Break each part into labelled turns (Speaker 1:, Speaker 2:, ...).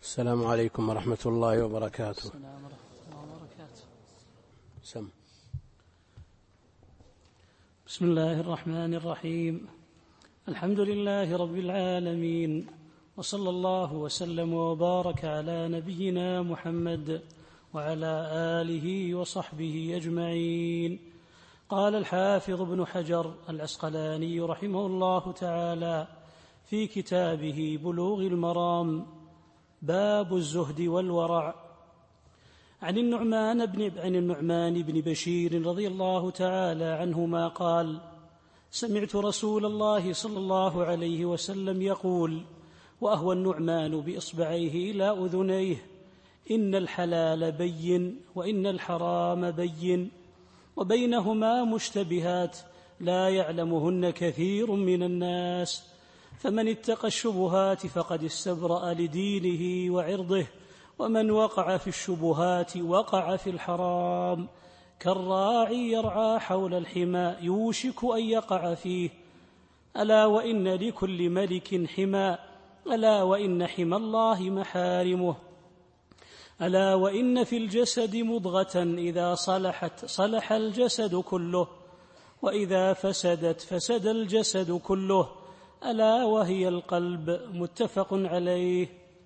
Speaker 1: السلام عليكم ورحمة الله وبركاته.
Speaker 2: السلام ورحمة الله وبركاته. بسم الله الرحمن الرحيم. الحمد لله رب العالمين، وصلى الله وسلم وبارك على نبينا محمد وعلى آله وصحبه أجمعين. قال الحافظ ابن حجر العسقلاني رحمه الله تعالى في كتابه بلوغ المرام: باب الزهد والورع. عن النعمان بن بشير رضي الله تعالى عنهما قال: سمعت رسول الله صلى الله عليه وسلم يقول، وأهوى النعمان بإصبعيه إلى أذنيه: إن الحلال بين وإن الحرام بين وبينهما مشتبهات لا يعلمهن كثير من الناس، فمن اتقى الشبهات فقد استبرأ لدينه وعرضه، ومن وقع في الشبهات وقع في الحرام، كالراعي يرعى حول الحمى يوشك أن يقع فيه. ألا وإن لكل ملك حمى، ألا وإن حمى الله محارمه. ألا وإن في الجسد مضغة إذا صلحت صلح الجسد كله، وإذا فسدت فسد الجسد كله، ألا وهي القلب. متفق عليه.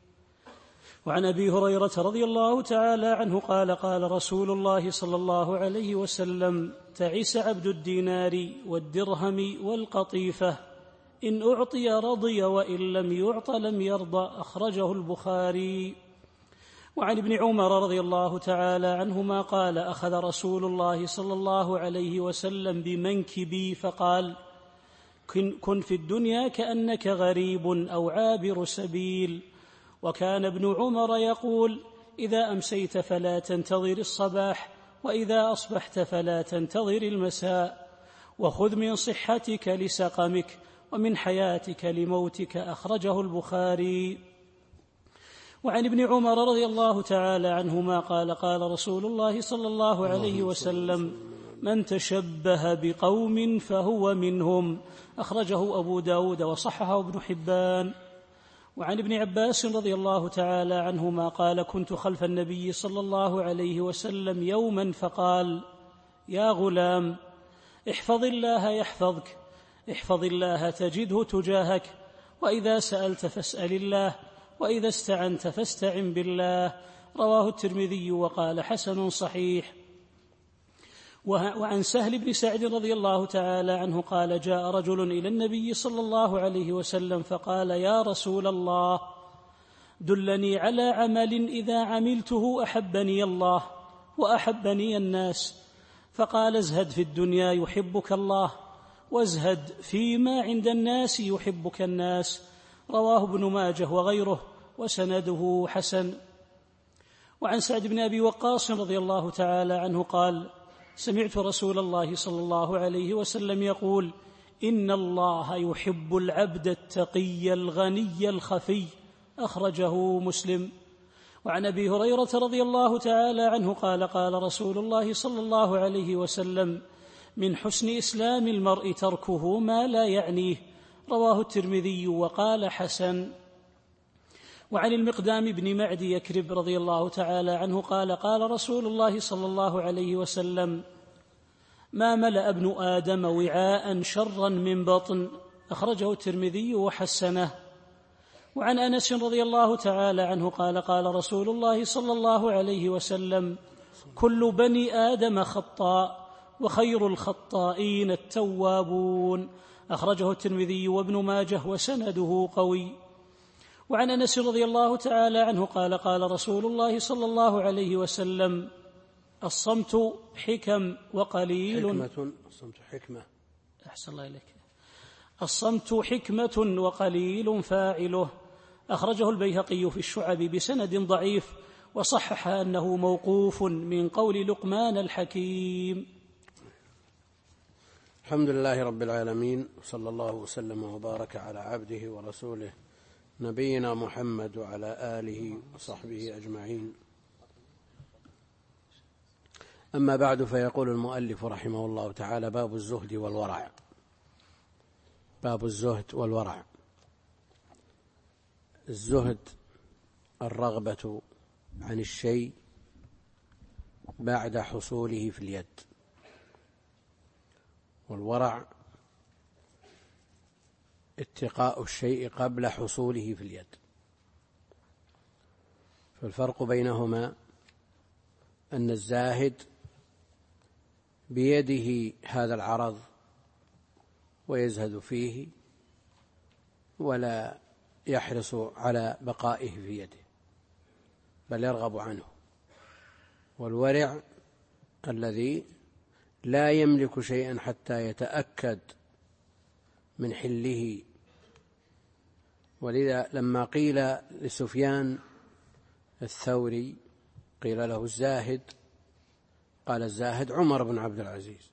Speaker 2: وعن أبي هريرة رضي الله تعالى عنه قال: قال رسول الله صلى الله عليه وسلم: تعس عبد الدينار والدرهم والقطيفة، إن أعطي رضي وإن لم يعط لم يرضى. أخرجه البخاري. وعن ابن عمر رضي الله تعالى عنهما قال: أخذ رسول الله صلى الله عليه وسلم بمنكبي فقال: كن في الدنيا كأنك غريب أو عابر سبيل. وكان ابن عمر يقول: إذا أمسيت فلا تنتظر الصباح، وإذا أصبحت فلا تنتظر المساء، وخذ من صحتك لسقمك ومن حياتك لموتك. أخرجه البخاري. وعن ابن عمر رضي الله تعالى عنهما قال: قال رسول الله صلى الله عليه وسلم: من تشبه بقوم فهو منهم. أخرجه أبو داود وصححه ابن حبان. وعن ابن عباس رضي الله تعالى عنهما قال: كنت خلف النبي صلى الله عليه وسلم يوما فقال: يا غلام، احفظ الله يحفظك، احفظ الله تجده تجاهك، وإذا سألت فاسأل الله، وإذا استعنت فاستعن بالله. رواه الترمذي وقال: حسن صحيح. وعن سهل بن سعد رضي الله تعالى عنه قال: جاء رجل إلى النبي صلى الله عليه وسلم فقال: يا رسول الله، دلني على عمل إذا عملته أحبني الله وأحبني الناس. فقال: ازهد في الدنيا يحبك الله، وازهد فيما عند الناس يحبك الناس. رواه ابن ماجه وغيره، وسنده حسن. وعن سعد بن أبي وقاص رضي الله تعالى عنه قال: سمعت رسول الله صلى الله عليه وسلم يقول: إن الله يحب العبد التقي الغني الخفي. أخرجه مسلم. وعن أبي هريرة رضي الله تعالى عنه قال: قال رسول الله صلى الله عليه وسلم: من حسن إسلام المرء تركه ما لا يعنيه. رواه الترمذي وقال: حسن. وعن المقدام بن معدي يكرب رضي الله تعالى عنه قال: قال رسول الله صلى الله عليه وسلم: ما ملأ ابن آدم وعاء شرا من بطن. أخرجه الترمذي وحسنه. وعن أنس رضي الله تعالى عنه قال: قال رسول الله صلى الله عليه وسلم: كل بني آدم خطاء، وخير الخطائين التوابون. أخرجه الترمذي وابن ماجه وسنده قوي. وعن أنس رضي الله تعالى عنه قال: قال رسول الله صلى الله عليه وسلم: الصمت حكم وقليل أحسن الله إليك. الصمت حكمة وقليل فاعله. أخرجه البيهقي في الشعب بسند ضعيف، وصحح أنه موقوف من قول لقمان الحكيم.
Speaker 1: الحمد لله رب العالمين، صلى الله وسلم وبارك على عبده ورسوله نبينا محمد وعلى آله وصحبه أجمعين. أما بعد، فيقول المؤلف رحمه الله تعالى: باب الزهد والورع. باب الزهد والورع. الزهد الرغبة عن الشيء بعد حصوله في اليد، والورع اتقاء الشيء قبل حصوله في اليد. فالفرق بينهما أن الزاهد بيده هذا العرض ويزهد فيه ولا يحرص على بقائه في يده، بل يرغب عنه. والورع الذي لا يملك شيئا حتى يتأكد من حله. ولذا لما قيل لسفيان الثوري، قيل له الزاهد، قال الزاهد عمر بن عبد العزيز،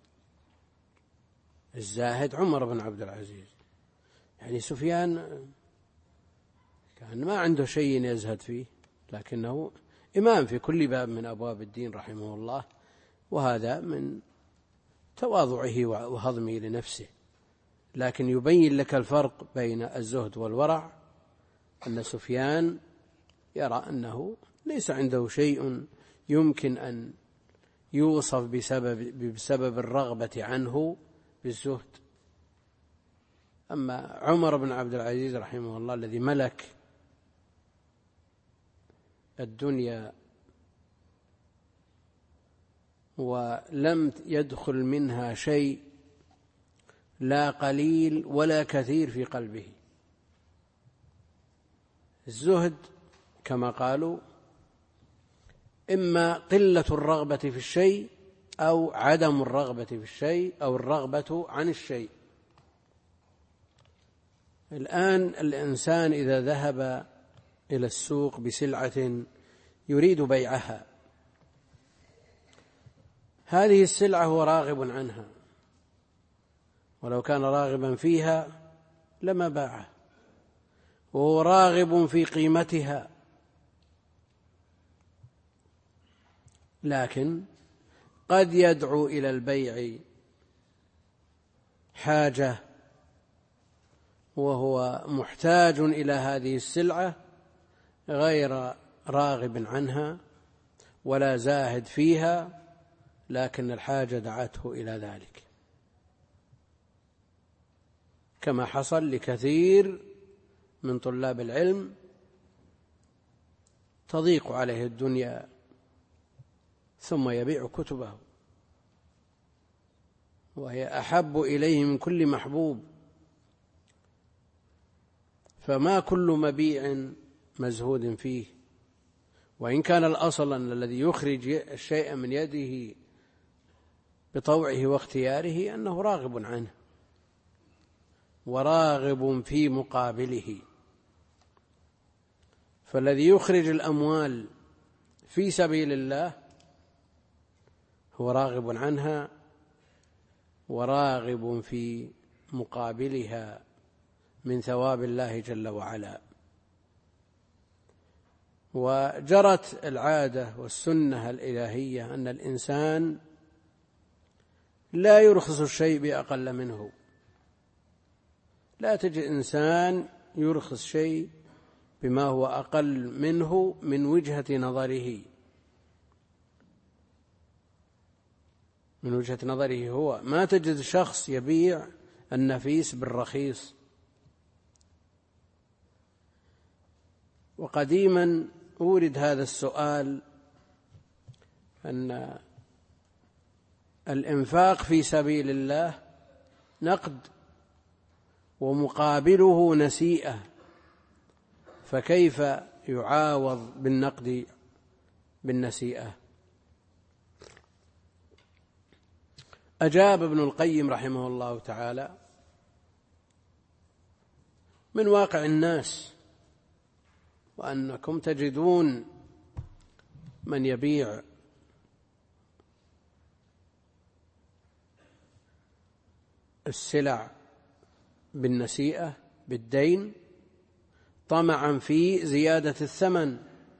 Speaker 1: الزاهد عمر بن عبد العزيز. يعني سفيان كان ما عنده شيء يزهد فيه، لكنه إمام في كل باب من أبواب الدين رحمه الله، وهذا من تواضعه وهضمه لنفسه. لكن يبين لك الفرق بين الزهد والورع، أن سفيان يرى أنه ليس عنده شيء يمكن أن يوصف بسبب الرغبة عنه بالزهد. أما عمر بن عبد العزيز رحمه الله الذي ملك الدنيا ولم يدخل منها شيء لا قليل ولا كثير في قلبه. الزهد كما قالوا إما قلة الرغبة في الشيء أو عدم الرغبة في الشيء أو الرغبة عن الشيء. الآن الإنسان إذا ذهب إلى السوق بسلعة يريد بيعها، هذه السلعة هو راغب عنها، ولو كان راغبا فيها لما باعها، وهو راغب في قيمتها، لكن قد يدعو إلى البيع حاجة وهو محتاج إلى هذه السلعة غير راغب عنها ولا زاهد فيها، لكن الحاجة دعته إلى ذلك، كما حصل لكثير من طلاب العلم تضيق عليه الدنيا ثم يبيع كتبه وهي أحب إليه من كل محبوب. فما كل مبيع مزهود فيه، وإن كان الأصل أن الذي يخرج الشيء من يده بطوعه واختياره أنه راغب عنه وراغب في مقابله. فالذي يخرج الأموال في سبيل الله هو راغب عنها وراغب في مقابلها من ثواب الله جل وعلا. وجرت العادة والسنة الإلهية أن الإنسان لا يرخص الشيء بأقل منه، لا تجد إنسان يرخص شيء بما هو أقل منه من وجهة نظره، من وجهة نظره هو. ما تجد شخص يبيع النفيس بالرخيص. وقديما أورد هذا السؤال أن الإنفاق في سبيل الله نقد ومقابله نسيئة، فكيف يعاوض بالنقد بالنسيئة؟ أجاب ابن القيم رحمه الله تعالى: من واقع الناس، وأنكم تجدون من يبيع السلع بالنسيئة بالدين طمعا في زيادة الثمن،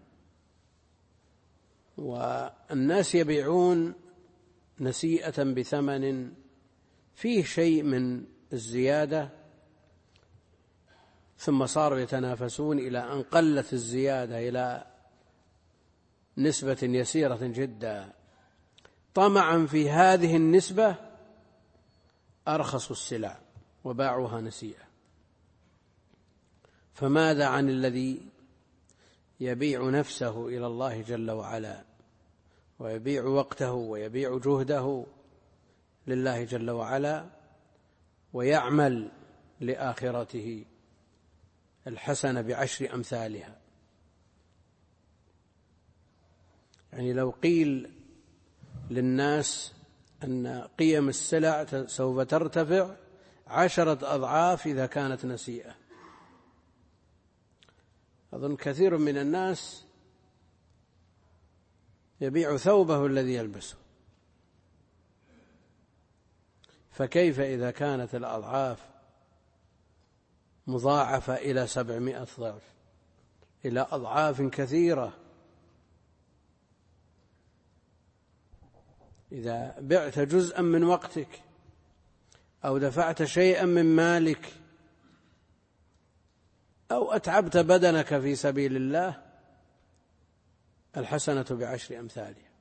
Speaker 1: والناس يبيعون نسيئة بثمن فيه شيء من الزيادة، ثم صاروا يتنافسون إلى أن قلت الزيادة إلى نسبة يسيرة جدا. طمعا في هذه النسبة أرخصوا السلع وباعوها نسيئة. فماذا عن الذي يبيع نفسه إلى الله جل وعلا، ويبيع وقته ويبيع جهده لله جل وعلا، ويعمل لآخرته الحسنة ب10 أمثالها؟ يعني لو قيل للناس أن قيم السلع سوف ترتفع 10 أضعاف إذا كانت نسيئة، أظن كثير من الناس يبيع ثوبه الذي يلبسه، فكيف إذا كانت الأضعاف مضاعفة إلى 700 ضعف، إلى أضعاف كثيرة؟ إذا بعت جزءا من وقتك أو دفعت شيئا من مالك أو أتعبت بدنك في سبيل الله، الحسنة ب10 أمثالها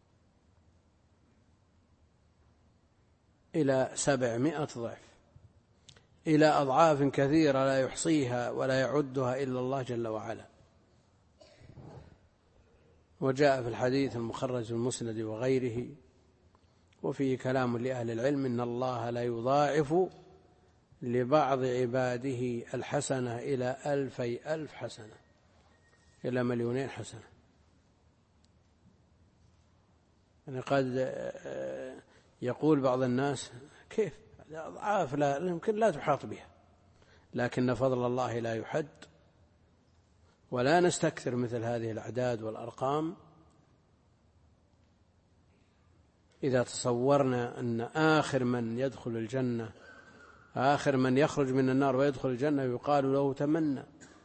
Speaker 1: إلى 700 ضعف، إلى أضعاف كثيرة لا يحصيها ولا يعدها إلا الله جل وعلا. وجاء في الحديث المخرج في المسند وغيره، وفيه كلام لأهل العلم، إن الله لا يضاعف لبعض عباده الحسنة إلى 2000 حسنة، إلى 2,000,000 حسنة. يعني قد يقول بعض الناس كيف أضعاف لا يمكن لا تحاط بها، لكن فضل الله لا يحد، ولا نستكثر مثل هذه الأعداد والأرقام. إذا تصورنا أن آخر من يدخل الجنة، آخر من يخرج من النار ويدخل الجنة يقال له تمنى،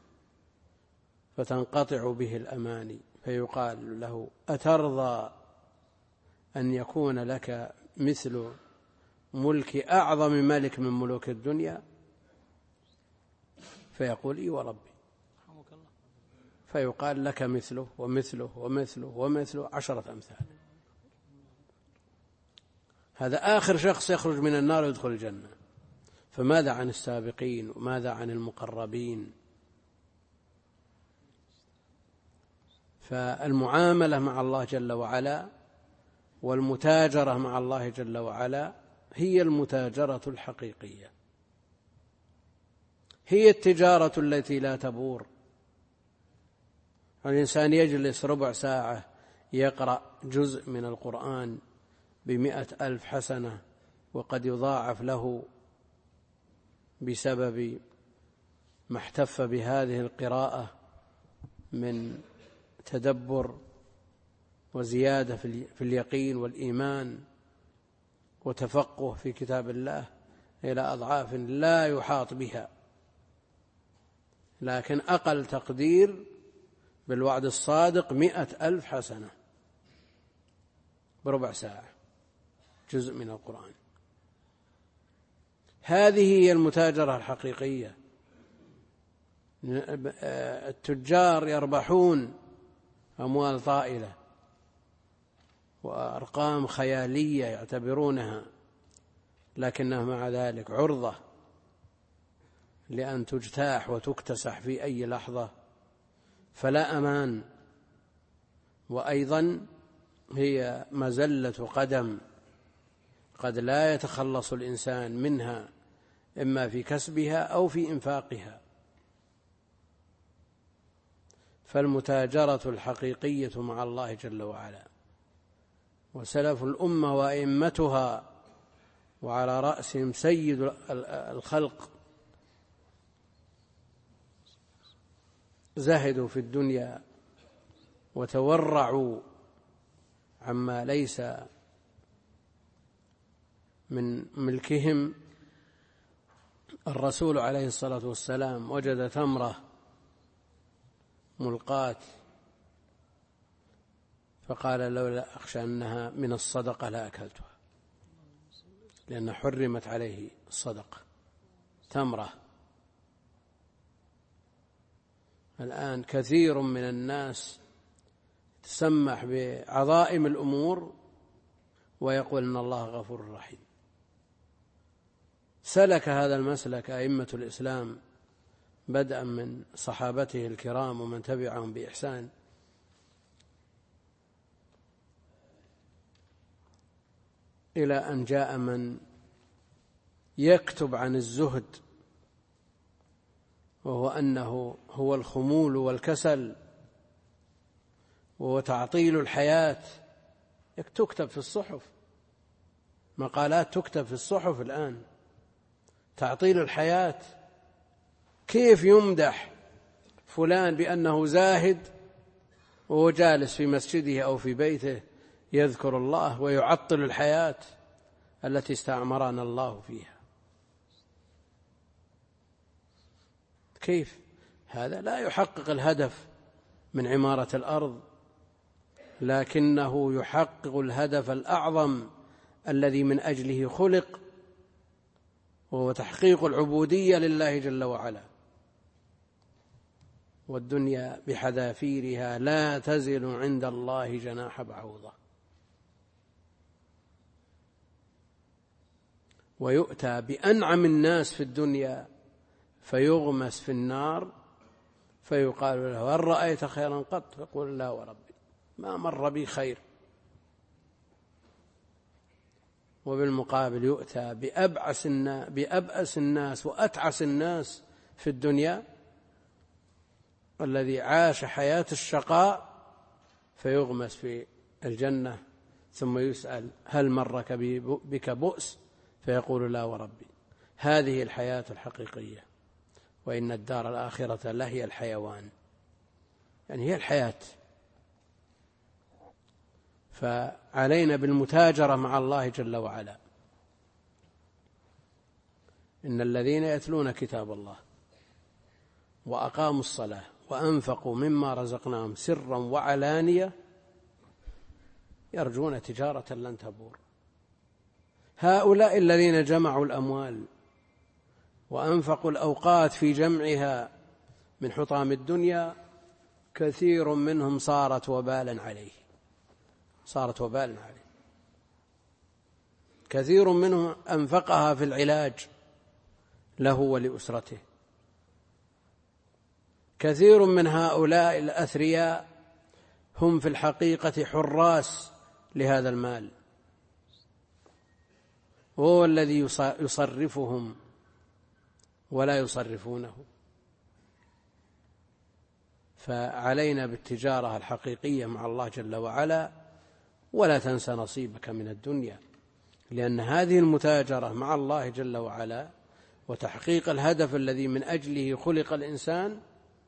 Speaker 1: فتنقطع به الأماني، فيقال له أترضى أن يكون لك مثل ملك أعظم ملك من ملوك الدنيا؟ فيقول إي وربي. فيقال لك مثله ومثله ومثله ومثله 10 أمثال. هذا آخر شخص يخرج من النار ويدخل الجنة، فماذا عن السابقين وماذا عن المقربين؟ فالمعاملة مع الله جل وعلا والمتاجرة مع الله جل وعلا هي المتاجرة الحقيقية، هي التجارة التي لا تبور. الإنسان يجلس ربع ساعة يقرأ جزء من القرآن ب100,000 حسنة، وقد يضاعف له بسبب ما احتف بهذه القراءة من تدبر وزيادة في اليقين والإيمان وتفقه في كتاب الله إلى أضعاف لا يحاط بها. لكن أقل تقدير بالوعد الصادق 100,000 حسنة بربع ساعة جزء من القرآن. هذه هي المتاجرة الحقيقية. التجار يربحون أموال طائلة وأرقام خيالية يعتبرونها، لكنها مع ذلك عرضة لأن تجتاح وتكتسح في أي لحظة، فلا أمان. وأيضا هي مزلة قدم قد لا يتخلص الإنسان منها، إما في كسبها أو في إنفاقها. فالمتاجرة الحقيقية مع الله جل وعلا، وسلف الأمة وأئمتها وعلى رأسهم سيد الخلق زهدوا في الدنيا وتورعوا عما ليس من ملكهم. الرسول عليه الصلاة والسلام وجد تمرة ملقاة فقال لولا أخشى أنها من الصدقة لأكلتها، لأن حرمت عليه الصدقة. تمرة الآن كثير من الناس تسمح بعظائم الأمور ويقول إن الله غفور رحيم. سلك هذا المسلك أئمة الإسلام بدءا من صحابته الكرام ومن تبعهم بإحسان إلى أن جاء من يكتب عن الزهد وهو أنه هو الخمول والكسل وتعطيل الحياة. تكتب في الصحف، مقالات تكتب في الصحف الآن، تعطيل الحياة. كيف يمدح فلان بأنه زاهد وهو جالس في مسجده أو في بيته يذكر الله ويعطل الحياة التي استعمرنا الله فيها؟ كيف؟ هذا لا يحقق الهدف من عمارة الأرض، لكنه يحقق الهدف الأعظم الذي من أجله خلق، وهو تحقيق العبودية لله جل وعلا. والدنيا بحذافيرها لا تزن عند الله جناح بعوضة. ويؤتى بأنعم الناس في الدنيا فيغمس في النار فيقال له هل رأيت خيرا قط؟ يقول لا وربي ما مر بي خير. وبالمقابل يؤتى بأبأس الناس وأتعس الناس في الدنيا الذي عاش حياة الشقاء فيغمس في الجنة ثم يسأل هل مرك بك بؤس؟ فيقول لا وربي. هذه الحياة الحقيقية، وإن الدار الآخرة لهي الحيوان، يعني هي الحياة. فعلينا بالمتاجرة مع الله جل وعلا. إن الذين يتلون كتاب الله وأقاموا الصلاة وأنفقوا مما رزقناهم سرا وعلانية يرجون تجارة لن تبور. هؤلاء الذين جمعوا الأموال وأنفقوا الأوقات في جمعها من حطام الدنيا كثير منهم صارت وبالا عليه. كثير منهم أنفقها في العلاج له ولأسرته. كثير من هؤلاء الأثرياء هم في الحقيقة حراس لهذا المال، وهو الذي يصرفهم ولا يصرفونه. فعلينا بالتجارة الحقيقية مع الله جل وعلا، ولا تنسى نصيبك من الدنيا، لأن هذه المتاجرة مع الله جل وعلا وتحقيق الهدف الذي من أجله خلق الإنسان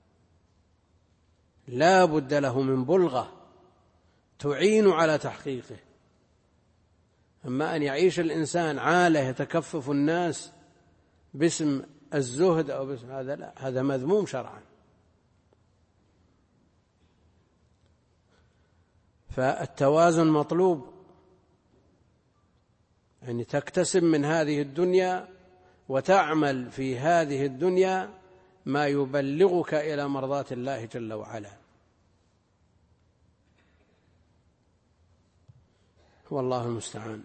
Speaker 1: لا بد له من بلغة تعين على تحقيقه. أما أن يعيش الإنسان عالة يتكفف الناس باسم الزهد أو باسم هذا، لا، هذا مذموم شرعا. فالتوازن مطلوب، يعني تكتسب من هذه الدنيا وتعمل في هذه الدنيا ما يبلغك إلى مرضاة الله جل وعلا. والله المستعان.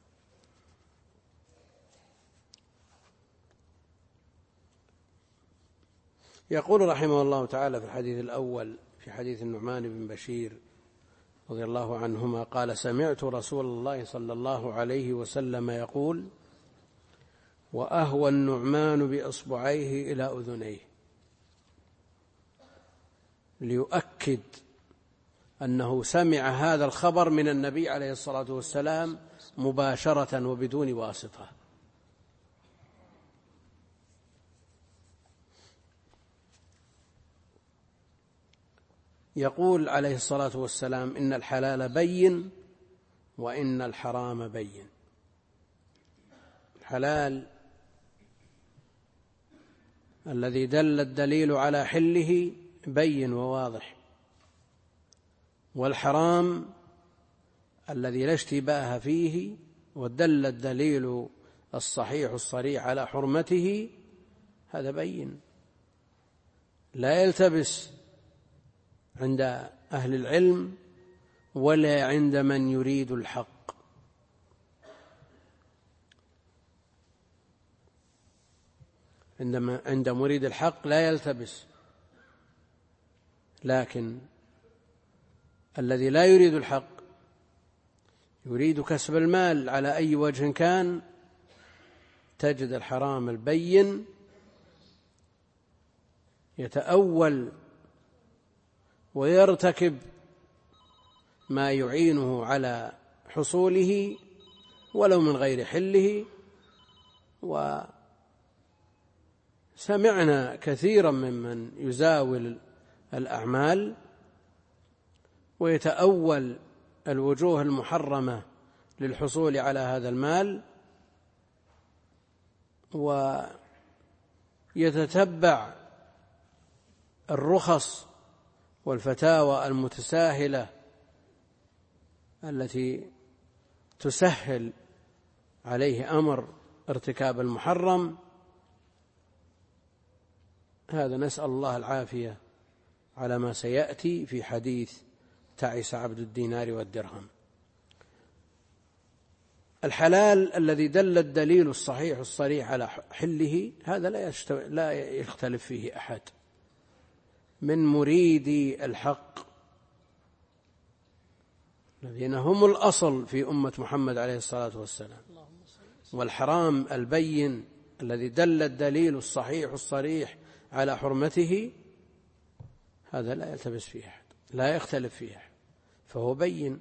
Speaker 1: يقول رحمه الله تعالى في الحديث الأول في حديث النعمان بن بشير رضي الله عنهما قال: سمعت رسول الله صلى الله عليه وسلم يقول: وأهوى النعمان بإصبعيه إلى أذنيه، ليؤكد أنه سمع هذا الخبر من النبي عليه الصلاة والسلام مباشرة وبدون واسطة. يقول عليه الصلاة والسلام: إن الحلال بين وإن الحرام بين. الحلال الذي دل الدليل على حله بين وواضح، والحرام الذي لا اشتباه فيه ودل الدليل الصحيح الصريح على حرمته هذا بين، لا يلتبس عند أهل العلم ولا عند من يريد الحق. عند مريد الحق لا يلتبس، لكن الذي لا يريد الحق يريد كسب المال على أي وجه كان، تجد الحرام البين يتأول ويرتكب ما يعينه على حصوله ولو من غير حله. وسمعنا كثيرا ممن يزاول الأعمال ويتأول الوجوه المحرمة للحصول على هذا المال، ويتتبع الرخص والفتاوى المتساهلة التي تسهل عليه أمر ارتكاب المحرم. هذا نسأل الله العافية على ما سيأتي في حديث تعس عبد الدينار والدرهم. الحلال الذي دل الدليل الصحيح الصريح على حله هذا لا يختلف فيه أحد من مريدي الحق الذين هم الأصل في أمة محمد عليه الصلاة والسلام. والحرام البين الذي دل الدليل الصحيح الصريح على حرمته هذا لا يلتبس فيه أحد، لا يختلف فيه أحد، فهو بين.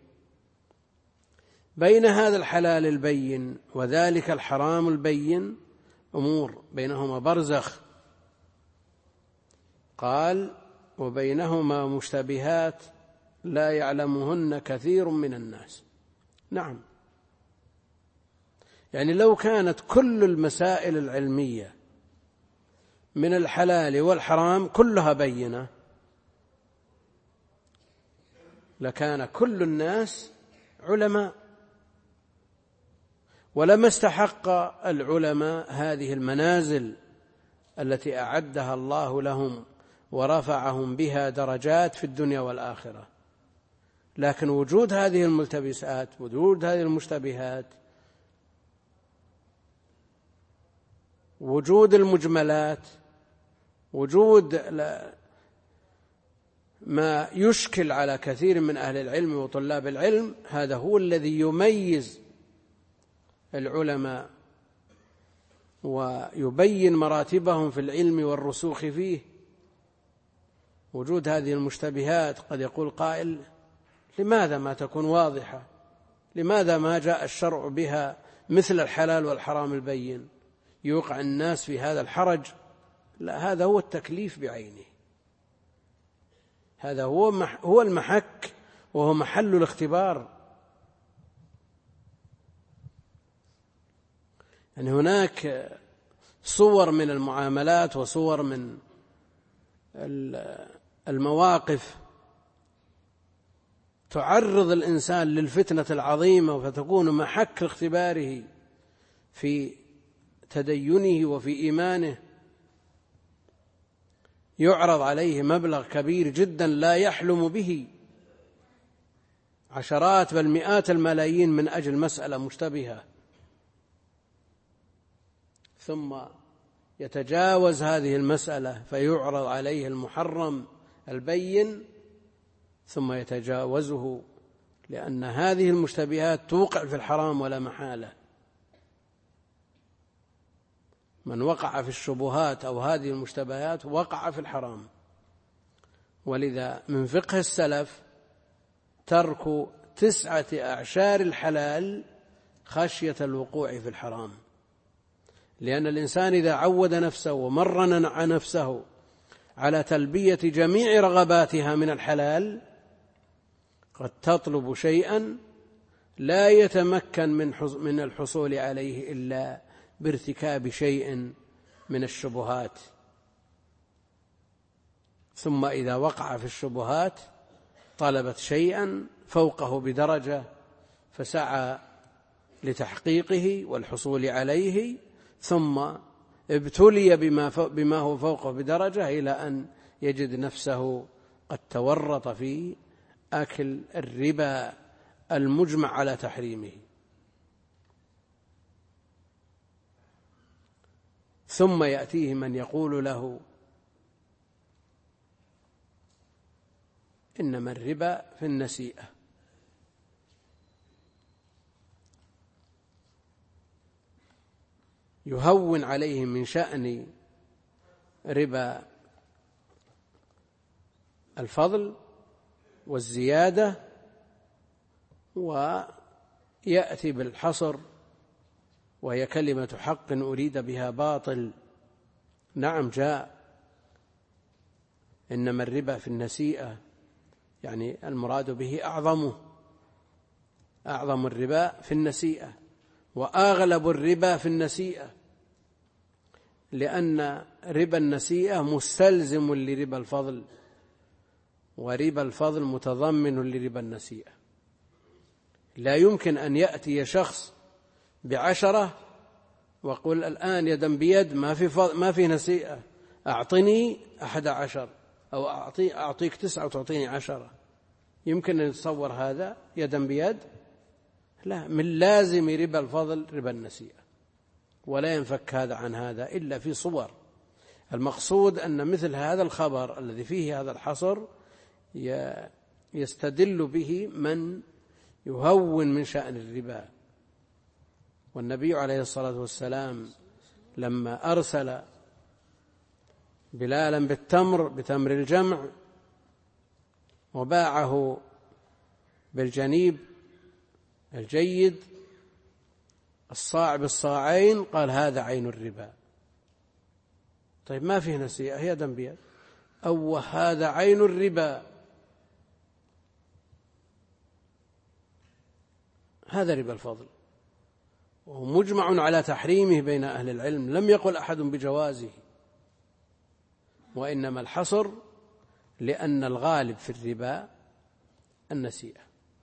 Speaker 1: بين هذا الحلال البين وذلك الحرام البين أمور بينهما برزخ، قال وبينهما مشتبهات لا يعلمهن كثير من الناس. نعم، يعني لو كانت كل المسائل العلمية من الحلال والحرام كلها بينة لكان كل الناس علماء، ولما استحق العلماء هذه المنازل التي أعدها الله لهم ورفعهم بها درجات في الدنيا والآخرة. لكن وجود هذه الملتبسات، وجود هذه المشتبهات، وجود المجملات، وجود ما يشكل على كثير من أهل العلم وطلاب العلم، هذا هو الذي يميز العلماء ويبين مراتبهم في العلم والرسوخ فيه. وجود هذه المشتبهات قد يقول قائل لماذا ما تكون واضحة؟ لماذا ما جاء الشرع بها مثل الحلال والحرام البين؟ يوقع الناس في هذا الحرج. لا، هذا هو التكليف بعينه، هذا هو المحك وهو محل الاختبار. يعني هناك صور من المعاملات وصور من المواقف تعرض الإنسان للفتنة العظيمة فتكون محك اختباره في تدينه وفي إيمانه. يعرض عليه مبلغ كبير جدا لا يحلم به، عشرات بل مئات الملايين من أجل مسألة مشتبهة، ثم يتجاوز هذه المسألة فيعرض عليه المحرم البين ثم يتجاوزه، لأن هذه المشتبهات توقع في الحرام ولا محالة. من وقع في الشبهات أو هذه المشتبهات وقع في الحرام. ولذا من فقه السلف ترك 9 أعشار الحلال خشية الوقوع في الحرام، لأن الإنسان إذا عود نفسه ومرن نفسه على تلبية جميع رغباتها من الحلال قد تطلب شيئا لا يتمكن من الحصول عليه إلا بارتكاب شيء من الشبهات. ثم إذا وقع في الشبهات طلبت شيئا فوقه بدرجة فسعى لتحقيقه والحصول عليه، ثم ابتلي بما هو فوقه بدرجة إلى أن يجد نفسه قد تورط في أكل الربا المجمع على تحريمه، ثم يأتيه من يقول له إنما الربا في النسيئة، يهون عليه من شأن ربا الفضل والزيادة، ويأتي بالحصر وهي كلمة حق أريد بها باطل. نعم جاء إنما الربا في النسيئة، يعني المراد به أعظم الربا في النسيئة، وأغلب الربا في النسيئة، لأن ربا النسيئة مستلزم لربا الفضل، وربا الفضل متضمن لربا النسيئة. لا يمكن أن يأتي شخص ب10 وقل الآن يدا بيد ما في نسيئة، أعطني 11 أو أعطيك 9 وتعطيني 10. يمكن أن يتصور هذا يدا بيد؟ لا، من لازم ربا الفضل ربا النسيئة، ولا ينفك هذا عن هذا إلا في صور. المقصود أن مثل هذا الخبر الذي فيه هذا الحصر يستدل به من يهون من شأن الربا. والنبي عليه الصلاة والسلام لما أرسل بلالا بتمر الجمع وباعه بالجنيب الجيد الصاع بالصاعين، قال هذا عين الربا. طيب ما فيه نسيئة يدا بيد، أو هذا عين الربا، هذا ربا الفضل، ومجمع على تحريمه بين أهل العلم، لم يقل أحد بجوازه، وإنما الحصر لأن الغالب في الربا النسيئة.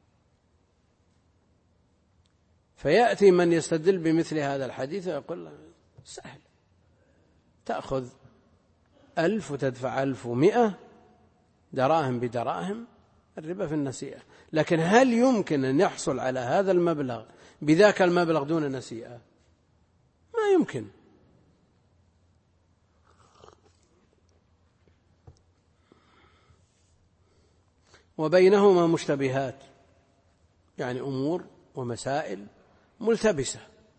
Speaker 1: فيأتي من يستدل بمثل هذا الحديث ويقول سهل، تأخذ 1000 وتدفع 1100 دراهم بدراهم، الربا في النسيئة. لكن هل يمكن أن يحصل على هذا المبلغ بذاك المبلغ دون نسيئة؟ ما يمكن. وبينهما مشتبهات، يعني أمور ومسائل ملتبسة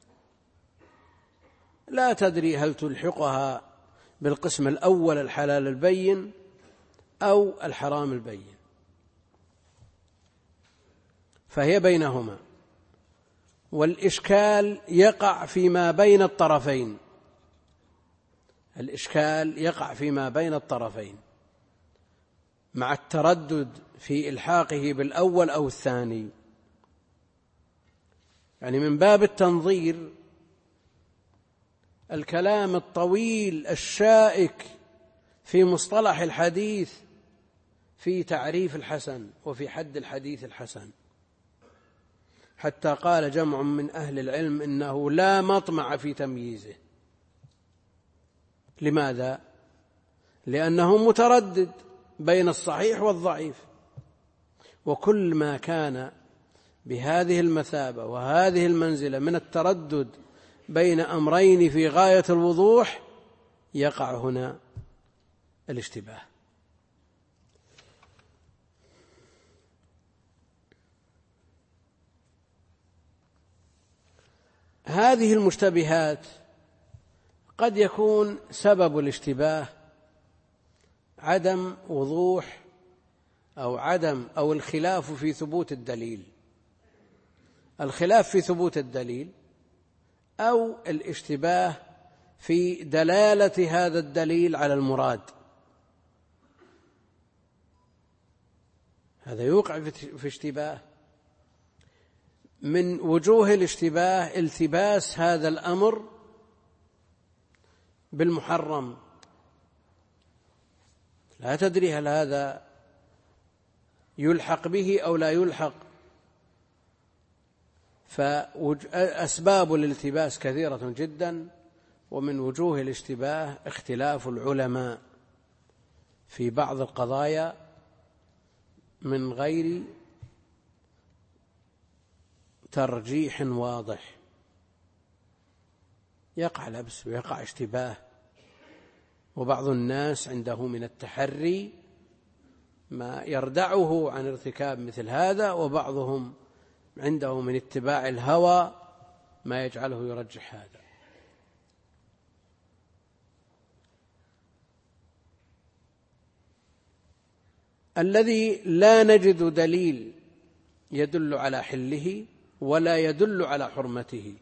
Speaker 1: لا تدري هل تلحقها بالقسم الأول الحلال البين أو الحرام البين، فهي بينهما. والإشكال يقع فيما بين الطرفين، الإشكال يقع فيما بين الطرفين مع التردد في إلحاقه بالأول أو الثاني. يعني من باب التنظير الكلام الطويل الشائك في مصطلح الحديث في تعريف الحسن وفي حد الحديث الحسن، حتى قال جمع من أهل العلم إنه لا مطمع في تمييزه. لماذا؟ لأنه متردد بين الصحيح والضعيف، وكل ما كان بهذه المثابة وهذه المنزلة من التردد بين أمرين في غاية الوضوح يقع هنا الاشتباه. هذه المشتبهات قد يكون سبب الاشتباه عدم وضوح أو الخلاف في ثبوت الدليل، الخلاف في ثبوت الدليل، أو الاشتباه في دلالة هذا الدليل على المراد. هذا يوقع في اشتباه. من وجوه الاشتباه التباس هذا الأمر بالمحرم، لا تدري هل هذا يلحق به أو لا يلحق. فأسباب الالتباس كثيرة جدا، ومن وجوه الاشتباه اختلاف العلماء في بعض القضايا من غير ترجيح واضح، يقع لبس ويقع اشتباه، وبعض الناس عنده من التحري ما يردعه عن ارتكاب مثل هذا، وبعضهم عنده من اتباع الهوى ما يجعله يرجح هذا. الذي لا نجد دليل يدل على حله ولا يدل على حرمته،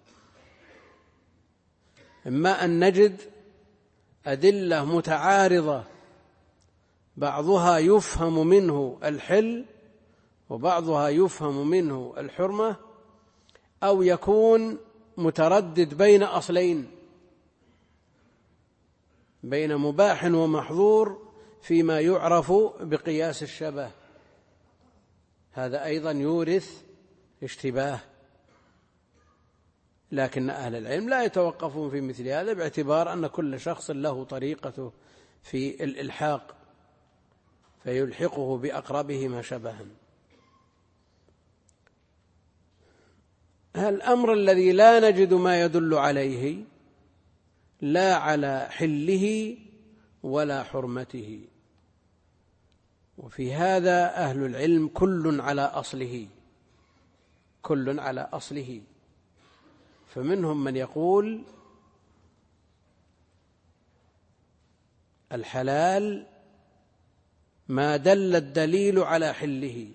Speaker 1: إما أن نجد أدلة متعارضة بعضها يفهم منه الحل وبعضها يفهم منه الحرمة، أو يكون متردد بين أصلين، بين مباح ومحظور فيما يعرف بقياس الشبه، هذا أيضا يورث اشتباه. لكن أهل العلم لا يتوقفون في مثل هذا، باعتبار أن كل شخص له طريقته في الإلحاق فيلحقه بأقربهما شبها. الأمر الذي لا نجد ما يدل عليه لا على حله ولا حرمته، وفي هذا أهل العلم كل على أصله، فمنهم من يقول الحلال ما دل الدليل على حله،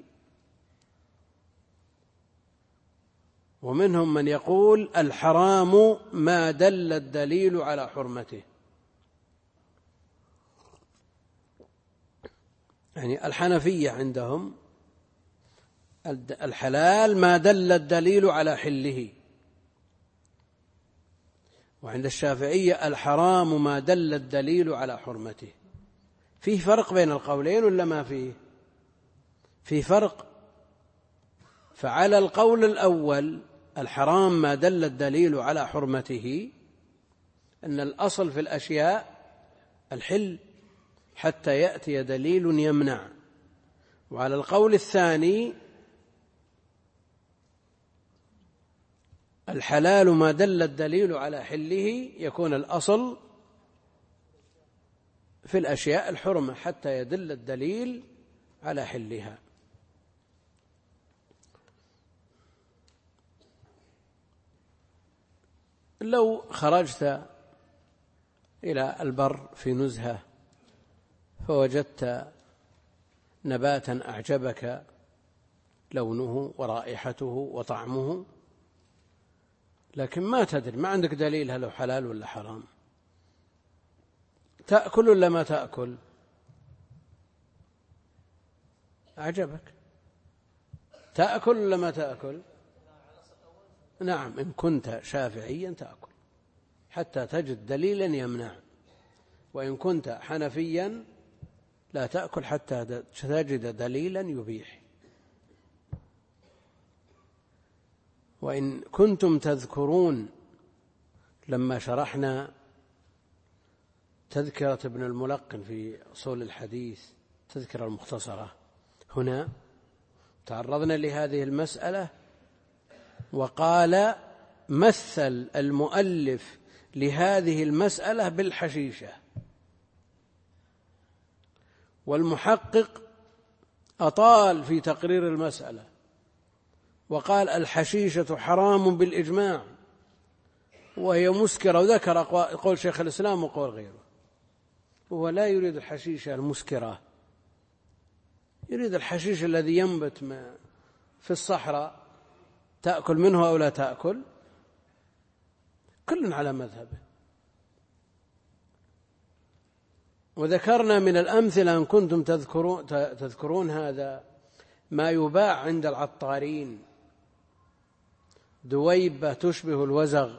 Speaker 1: ومنهم من يقول الحرام ما دل الدليل على حرمته. يعني الحنفية عندهم الحلال ما دل الدليل على حله، وعند الشافعية الحرام ما دل الدليل على حرمته. فيه فرق بين القولين ولا ما فيه؟ فيه فرق. فعلى القول الأول الحرام ما دل الدليل على حرمته، أن الأصل في الأشياء الحل حتى يأتي دليل يمنع. وعلى القول الثاني الحلال ما دل الدليل على حله، يكون الأصل في الأشياء الحرمة حتى يدل الدليل على حلها. لو خرجت إلى البر في نزهة فوجدت نباتا أعجبك لونه ورائحته وطعمه، لكن ما تدري، ما عندك دليل هل هو حلال ولا حرام، تأكل ولا ما تأكل؟ أعجبك، تأكل ولا ما تأكل؟ نعم، إن كنت شافعيا تأكل حتى تجد دليلا يمنع، وإن كنت حنفيا لا تأكل حتى تجد دليلا يبيح. وإن كنتم تذكرون لما شرحنا تذكرة ابن الملقن في أصول الحديث، تذكرة المختصرة، هنا تعرضنا لهذه المسألة، وقال مثل المؤلف لهذه المسألة بالحشيشة، والمحقق أطال في تقرير المسألة وقال الحشيشة حرام بالإجماع وهي مسكرة، وذكر قول شيخ الإسلام وقول غيره. هو لا يريد الحشيشة المسكرة، يريد الحشيش الذي ينبت في الصحراء، تأكل منه أو لا تأكل، كل على مذهبه. وذكرنا من الأمثلة، أن كنتم تذكرون هذا، ما يباع عند العطارين، دويبة تشبه الوزغ،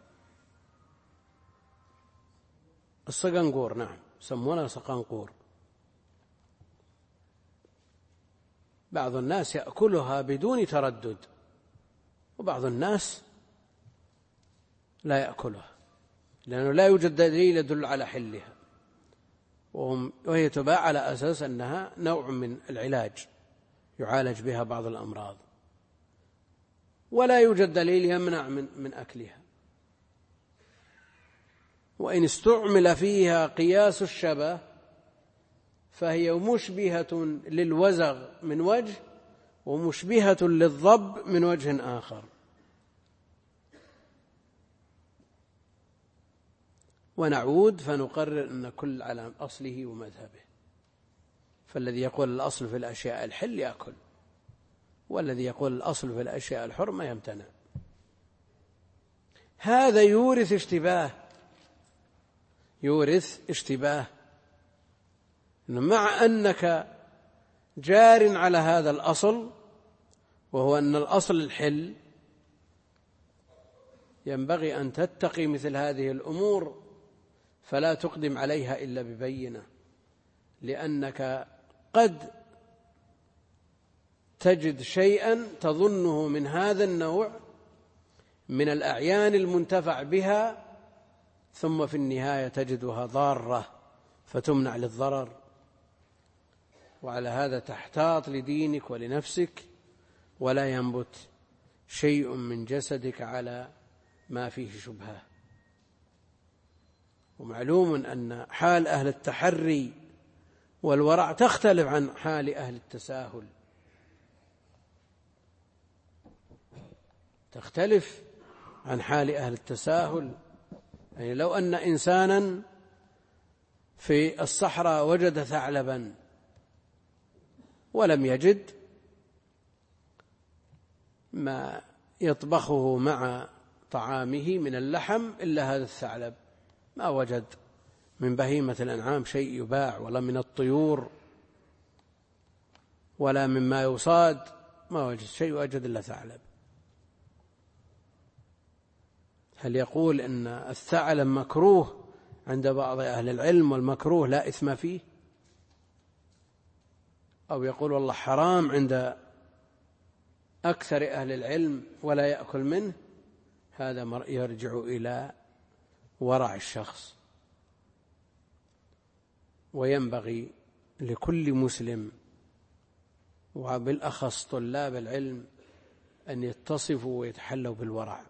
Speaker 1: الصقنقور، نعم يسمونها صقنقور. بعض الناس يأكلها بدون تردد، وبعض الناس لا يأكلها لأنه لا يوجد دليل يدل على حلها، وهي تباع على أساس أنها نوع من العلاج يعالج بها بعض الأمراض، ولا يوجد دليل يمنع من أكلها. وإن استعمل فيها قياس الشبه فهي مشبهة للوزغ من وجه ومشبهة للضب من وجه آخر. ونعود فنقرر أن كل على أصله ومذهبه، فالذي يقول الأصل في الأشياء الحل يأكل، والذي يقول الأصل في الأشياء الحرمة يمتنع. هذا يورث اشتباه مع أنك جار على هذا الأصل، وهو أن الأصل الحل، ينبغي أن تتقي مثل هذه الأمور فلا تقدم عليها إلا ببينة، لأنك قد تجد شيئا تظنه من هذا النوع من الأعيان المنتفع بها، ثم في النهاية تجدها ضارة فتمنع للضرر. وعلى هذا تحتاط لدينك ولنفسك، ولا ينبت شيء من جسدك على ما فيه شبهة. ومعلوم أن حال أهل التحري والورع تختلف عن حال أهل التساهل، تختلف عن حال أهل التساهل. يعني لو أن إنسانا في الصحراء وجد ثعلبا ولم يجد ما يطبخه مع طعامه من اللحم إلا هذا الثعلب، ما وجد من بهيمة الأنعام شيء يباع، ولا من الطيور ولا مما يصاد، ما وجد شيء وجد إلا ثعلب. هل يقول إن الثعلب مكروه عند بعض أهل العلم والمكروه لا إثم فيه؟ أو يقول والله حرام عند أكثر أهل العلم ولا يأكل منه؟ هذا يرجع إلى ورع الشخص. وينبغي لكل مسلم وبالأخص طلاب العلم أن يتصفوا ويتحلوا بالورع.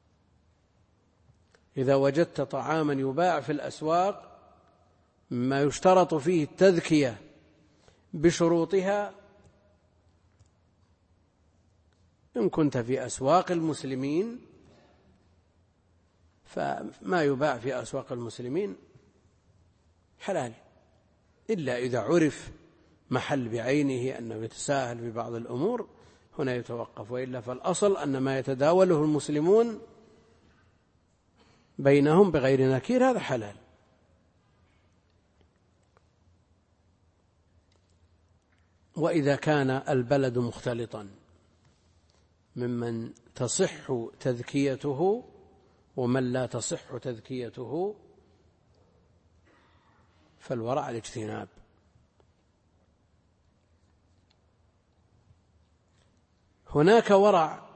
Speaker 1: إذا وجدت طعاما يباع في الأسواق ما يشترط فيه التذكية بشروطها، إن كنت في أسواق المسلمين فما يباع في أسواق المسلمين حلال، إلا إذا عرف محل بعينه أنه يتساهل في بعض الأمور، هنا يتوقف. وإلا فالأصل أن ما يتداوله المسلمون بينهم بغير نكير هذا حلال. وإذا كان البلد مختلطا ممن تصح تذكيته ومن لا تصح تذكيته فالورع الاجتناب. هناك ورع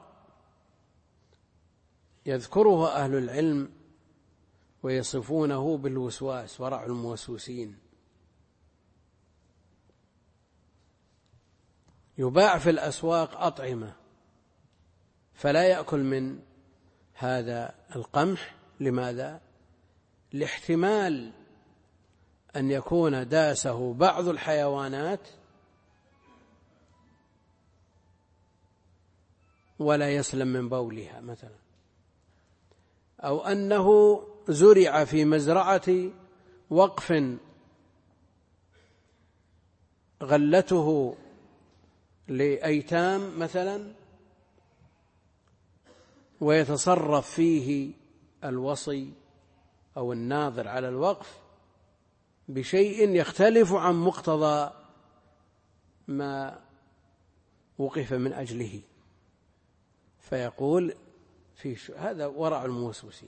Speaker 1: يذكره أهل العلم ويصفونه بالوسواس، ورع الموسوسين. يباع في الأسواق أطعمة فلا يأكل من هذا القمح. لماذا؟ لاحتمال أن يكون داسه بعض الحيوانات ولا يسلم من بولها مثلا، أو أنه زرع في مزرعة وقف غلته لأيتام مثلا، ويتصرف فيه الوصي أو الناظر على الوقف بشيء يختلف عن مقتضى ما وقف من أجله، فيقول هذا ورع الموسوسين.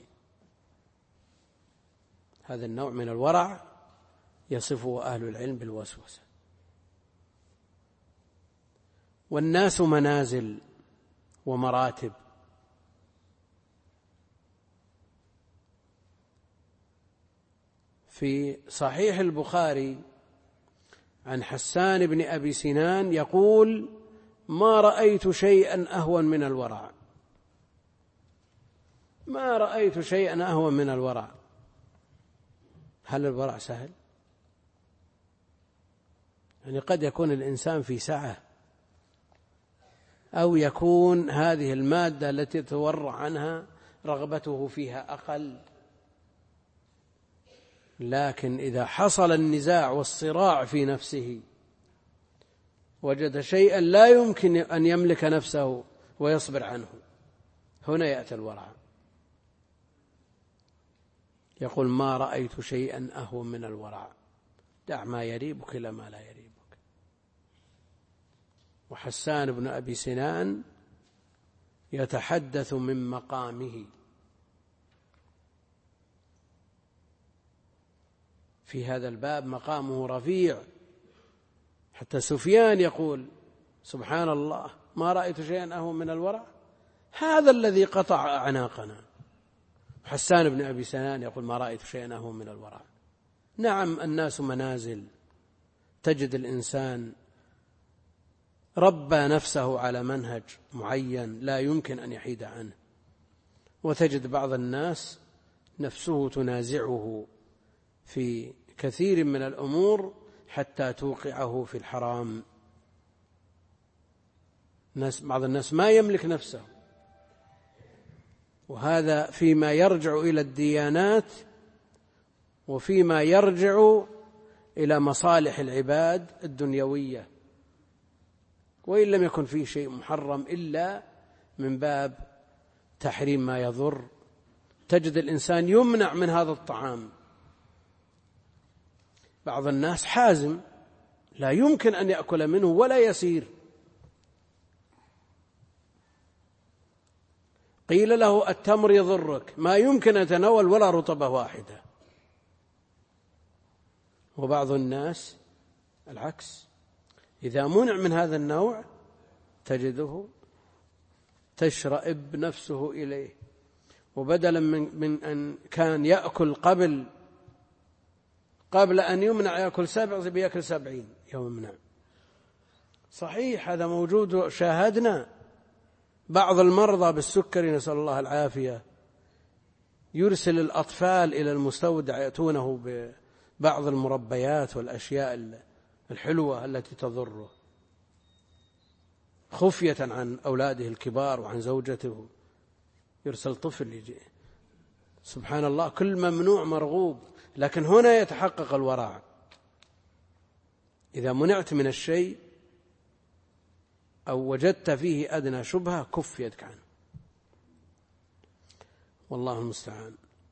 Speaker 1: هذا النوع من الورع يصفه أهل العلم بالوسوسة. والناس منازل ومراتب، في صحيح البخاري عن حسان بن أبي سنان يقول: ما رأيت شيئا أهون من الورع، ما رأيت شيئا أهون من الورع. هل الورع سهل؟ يعني قد يكون الإنسان في سعة، أو يكون هذه المادة التي تتورع عنها رغبته فيها أقل، لكن إذا حصل النزاع والصراع في نفسه وجد شيئا لا يمكن أن يملك نفسه ويصبر عنه، هنا يأتي الورع. يقول ما رأيت شيئا أهون من الورع، دع ما يريبك إلى ما لا يريبك. وحسان بن أبي سنان يتحدث من مقامه في هذا الباب، مقامه رفيع، حتى سفيان يقول سبحان الله ما رأيت شيئا أهون من الورع، هذا الذي قطع أعناقنا. حسان بن أبي سنان يقول ما رأيت شيئا أهون من الورع. نعم الناس منازل، تجد الإنسان ربى نفسه على منهج معين لا يمكن أن يحيد عنه، وتجد بعض الناس نفسه تنازعه في كثير من الأمور حتى توقعه في الحرام. بعض الناس ما يملك نفسه، وهذا فيما يرجع إلى الديانات وفيما يرجع إلى مصالح العباد الدنيوية، وإن لم يكن فيه شيء محرم إلا من باب تحريم ما يضر. تجد الإنسان يمنع من هذا الطعام، بعض الناس حازم لا يمكن أن يأكل منه ولا يسير، قيل له التمر يضرك، ما يمكن أن يتناول ولا رطبة واحدة. وبعض الناس العكس، إذا منع من هذا النوع تجده تشرئب نفسه إليه، وبدلا من أن كان يأكل قبل أن يمنع يأكل 7 بيأكل 70 يوم منع. صحيح هذا موجود، شاهدنا بعض المرضى بالسكري نسأل الله العافية يرسل الأطفال إلى المستودع يأتونه ببعض المربيات والأشياء الحلوة التي تضره خفية عن أولاده الكبار وعن زوجته، يرسل طفل يجي. سبحان الله، كل ممنوع مرغوب. لكن هنا يتحقق الورع، إذا منعت من الشيء أو وجدت فيه أدنى شبهة كف يدك عنه، والله المستعان.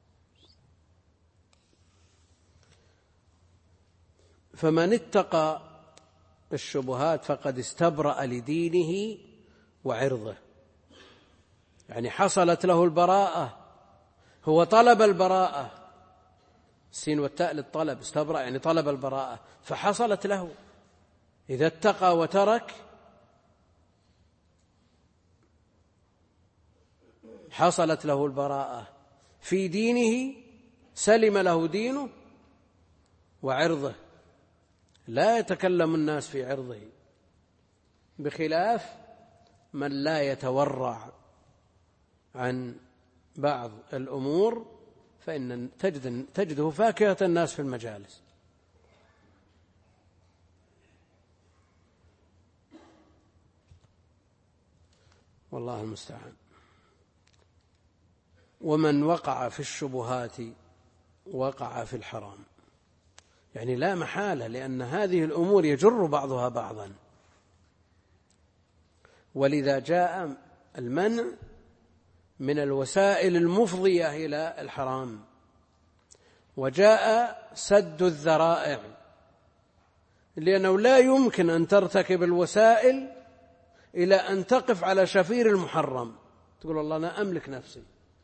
Speaker 1: فمن اتقى الشبهات فقد استبرأ لدينه وعرضه، يعني حصلت له البراءة، هو طلب البراءة، السين والتاء للطلب، استبرأ يعني طلب البراءة فحصلت له. إذا اتقى وترك حصلت له البراءة في دينه، سلم له دينه وعرضه، لا يتكلم الناس في عرضه، بخلاف من لا يتورع عن بعض الأمور فإن تجده فاكهة الناس في المجالس. والله المستعان. ومن وقع في الشبهات وقع في الحرام، يعني لا محالة، لأن هذه الأمور يجر بعضها بعضا، ولذا جاء المنع من الوسائل المفضية إلى الحرام، وجاء سد الذرائع، لأنه لا يمكن أن ترتكب الوسائل إلى أن تقف على شفير المحرم، تقول والله أنا أملك نفسي،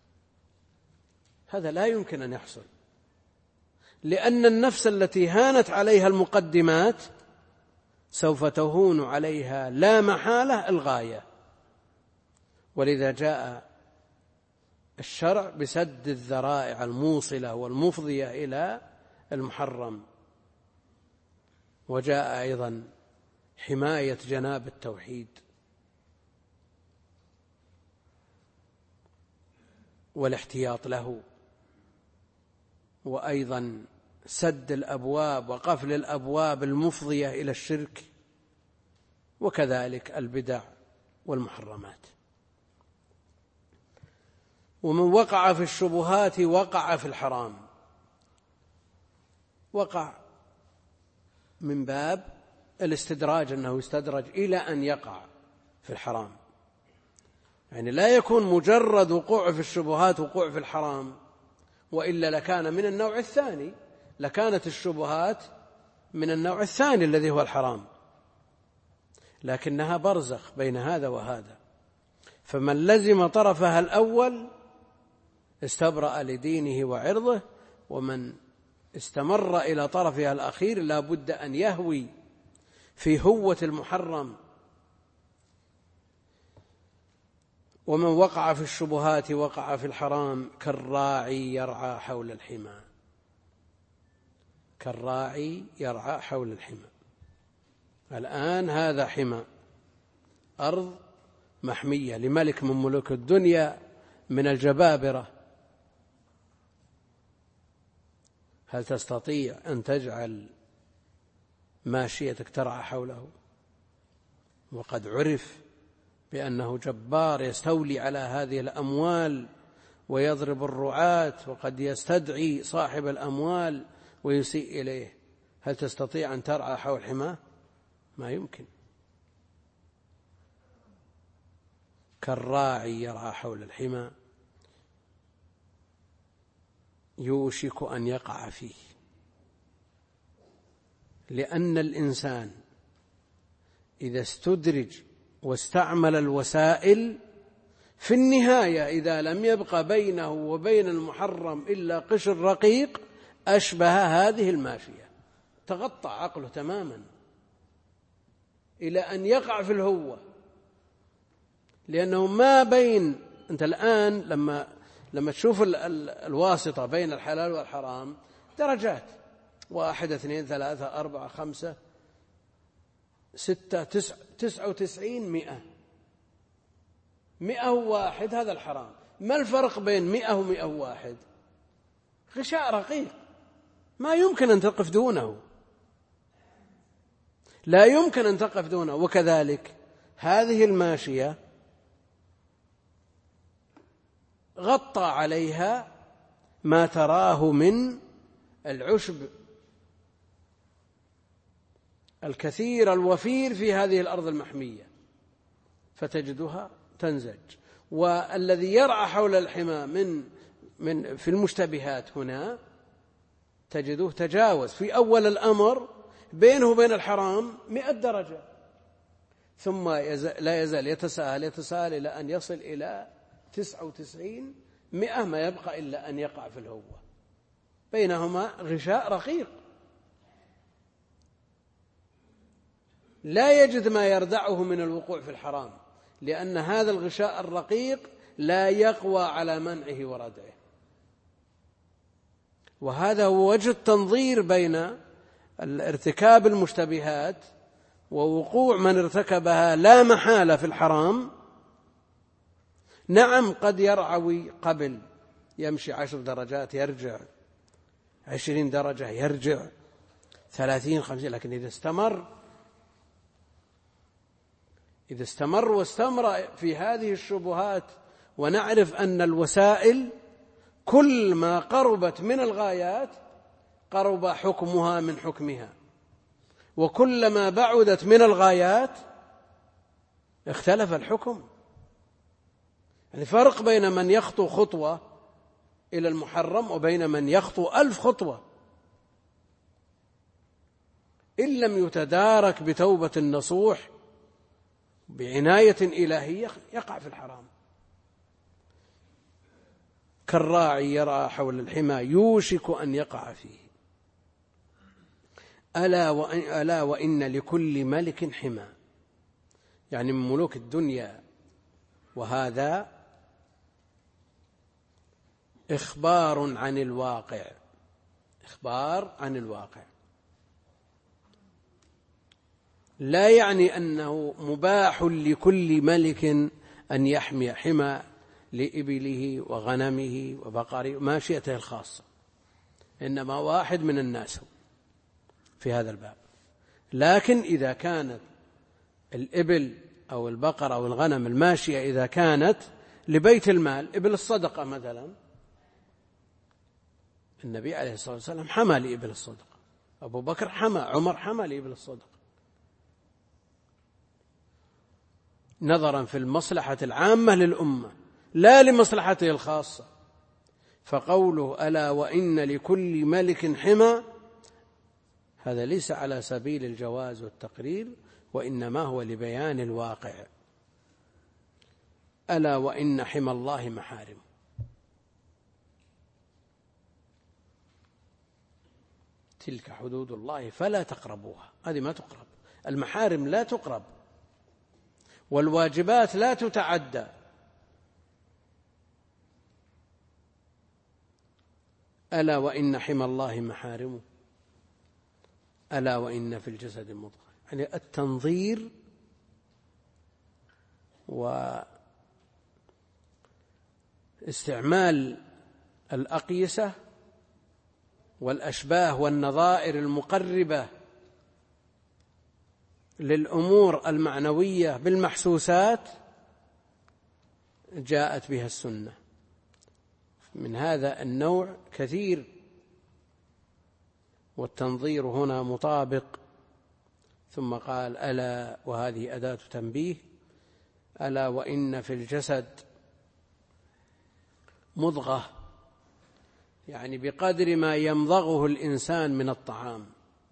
Speaker 1: هذا لا يمكن أن يحصل، لأن النفس التي هانت عليها المقدمات سوف تهون عليها لا محالة الغاية. ولذا جاء الشرع بسد الذرائع الموصلة والمفضية إلى المحرم، وجاء أيضا حماية جناب التوحيد والاحتياط له، وأيضا سد الأبواب وقفل الأبواب المفضية إلى الشرك، وكذلك البدع والمحرمات. ومن وقع في الشبهات وقع في الحرام، وقع من باب الاستدراج، أنه يستدرج إلى أن يقع في الحرام. يعني لا يكون مجرد وقوع في الشبهات وقوع في الحرام، وإلا لكان من النوع الثاني، لكانت الشبهات من النوع الثاني الذي هو الحرام، لكنها برزخ بين هذا وهذا. فمن لزم طرفها الأول استبرأ لدينه وعرضه، ومن استمر إلى طرفها الأخير لا بد أن يهوي في هوة المحرم. ومن وقع في الشبهات وقع في الحرام كالراعي يرعى حول الحمى، كالراعي يرعى حول الحمى. الآن هذا حمى، أرض محمية لملك من ملوك الدنيا من الجبابرة، هل تستطيع أن تجعل ماشيتك ترعى حوله؟ وقد عرف بأنه جبار يستولي على هذه الأموال ويضرب الرعاة، وقد يستدعي صاحب الأموال ويسيء إليه. هل تستطيع أن ترعى حول حماه؟ ما يمكن. كالراعي يرعى حول الحمى يوشك أن يقع فيه، لأن الإنسان إذا استدرج واستعمل الوسائل في النهاية إذا لم يبق بينه وبين المحرم إلا قشر رقيق أشبه هذه الماشية، تغطى عقله تماما إلى أن يقع في الهوة. لأنه ما بين، أنت الآن لما تشوف الواسطة بين الحلال والحرام درجات، 1 2 3 4 5 6 99 101 هذا الحرام. ما الفرق بين 100 و101؟ غشاء رقيق ما يمكن أن تقف دونه، لا يمكن أن تقف دونه. وكذلك هذه الماشية غطى عليها ما تراه من العشب الكثير الوفير في هذه الأرض المحمية، فتجدها تنزج. والذي يرعى حول الحمى من في المشتبهات هنا تجده تجاوز في أول الأمر بينه وبين الحرام 100 درجة، ثم لا يزال يتساءل إلى أن يصل إلى 99 100، ما يبقى إلا أن يقع في الهوة، بينهما غشاء رقيق لا يجد ما يردعه من الوقوع في الحرام، لأن هذا الغشاء الرقيق لا يقوى على منعه وردعه. وهذا هو وجه التنظير بين الارتكاب المشتبهات ووقوع من ارتكبها لا محالة في الحرام. نعم قد يرعوي قبل، يمشي 10 درجات يرجع، 20 درجة يرجع، 30 50، لكن إذا استمر واستمر في هذه الشبهات، ونعرف أن الوسائل كل ما قربت من الغايات قرب حكمها من حكمها، وكلما بعدت من الغايات اختلف الحكم. يعني فرق بين من يخطو خطوة إلى المحرم وبين من يخطو 1000 خطوة، إن لم يتدارك بتوبة النصوح بعناية إلهية يقع في الحرام. كالراعي يرعى حول الحمى يوشك أن يقع فيه. ألا وإن لكل ملك حمى، يعني من ملوك الدنيا. وهذا إخبار عن الواقع، إخبار عن الواقع، لا يعني أنه مباح لكل ملك أن يحمي حمى لإبله وغنمه وبقره ماشيته الخاصة، إنما واحد من الناس في هذا الباب. لكن إذا كانت الإبل أو البقر أو الغنم الماشية إذا كانت لبيت المال، إبل الصدقة مثلا، النبي عليه الصلاة والسلام حمى لإبل الصدقة، أبو بكر حمى، عمر حمى لإبل الصدقة، نظرا في المصلحة العامة للأمة لا لمصلحته الخاصة. فقوله ألا وإن لكل ملك حمى هذا ليس على سبيل الجواز والتقرير، وإنما هو لبيان الواقع. ألا وإن حمى الله محارم، تلك حدود الله فلا تقربوها، هذه ما تقرب، المحارم لا تقرب، والواجبات لا تتعدى. ألا وإن حمى الله محارمه، ألا وإن في الجسد مضغة، يعني التنظير واستعمال الأقيسة والأشباه والنظائر المقربة للأمور المعنوية بالمحسوسات جاءت بها السنة. من هذا النوع كثير، والتنظير هنا مطابق. ثم قال ألا، وهذه أداة تنبيه، ألا وإن في الجسد مضغة، يعني بقدر ما يمضغه الإنسان من الطعام.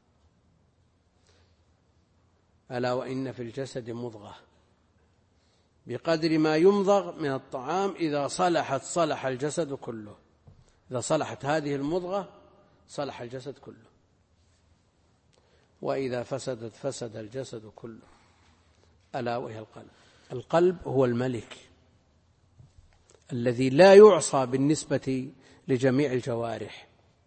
Speaker 1: ألا وإن في الجسد مضغة، بقدر ما يمضغ من الطعام، إذا صلحت صلح الجسد كله، إذا صلحت هذه المضغة صلح الجسد كله، وإذا فسدت فسد الجسد كله. ألا وهي القلب. القلب هو الملك الذي لا يعصى بالنسبة لجميع الجوارح،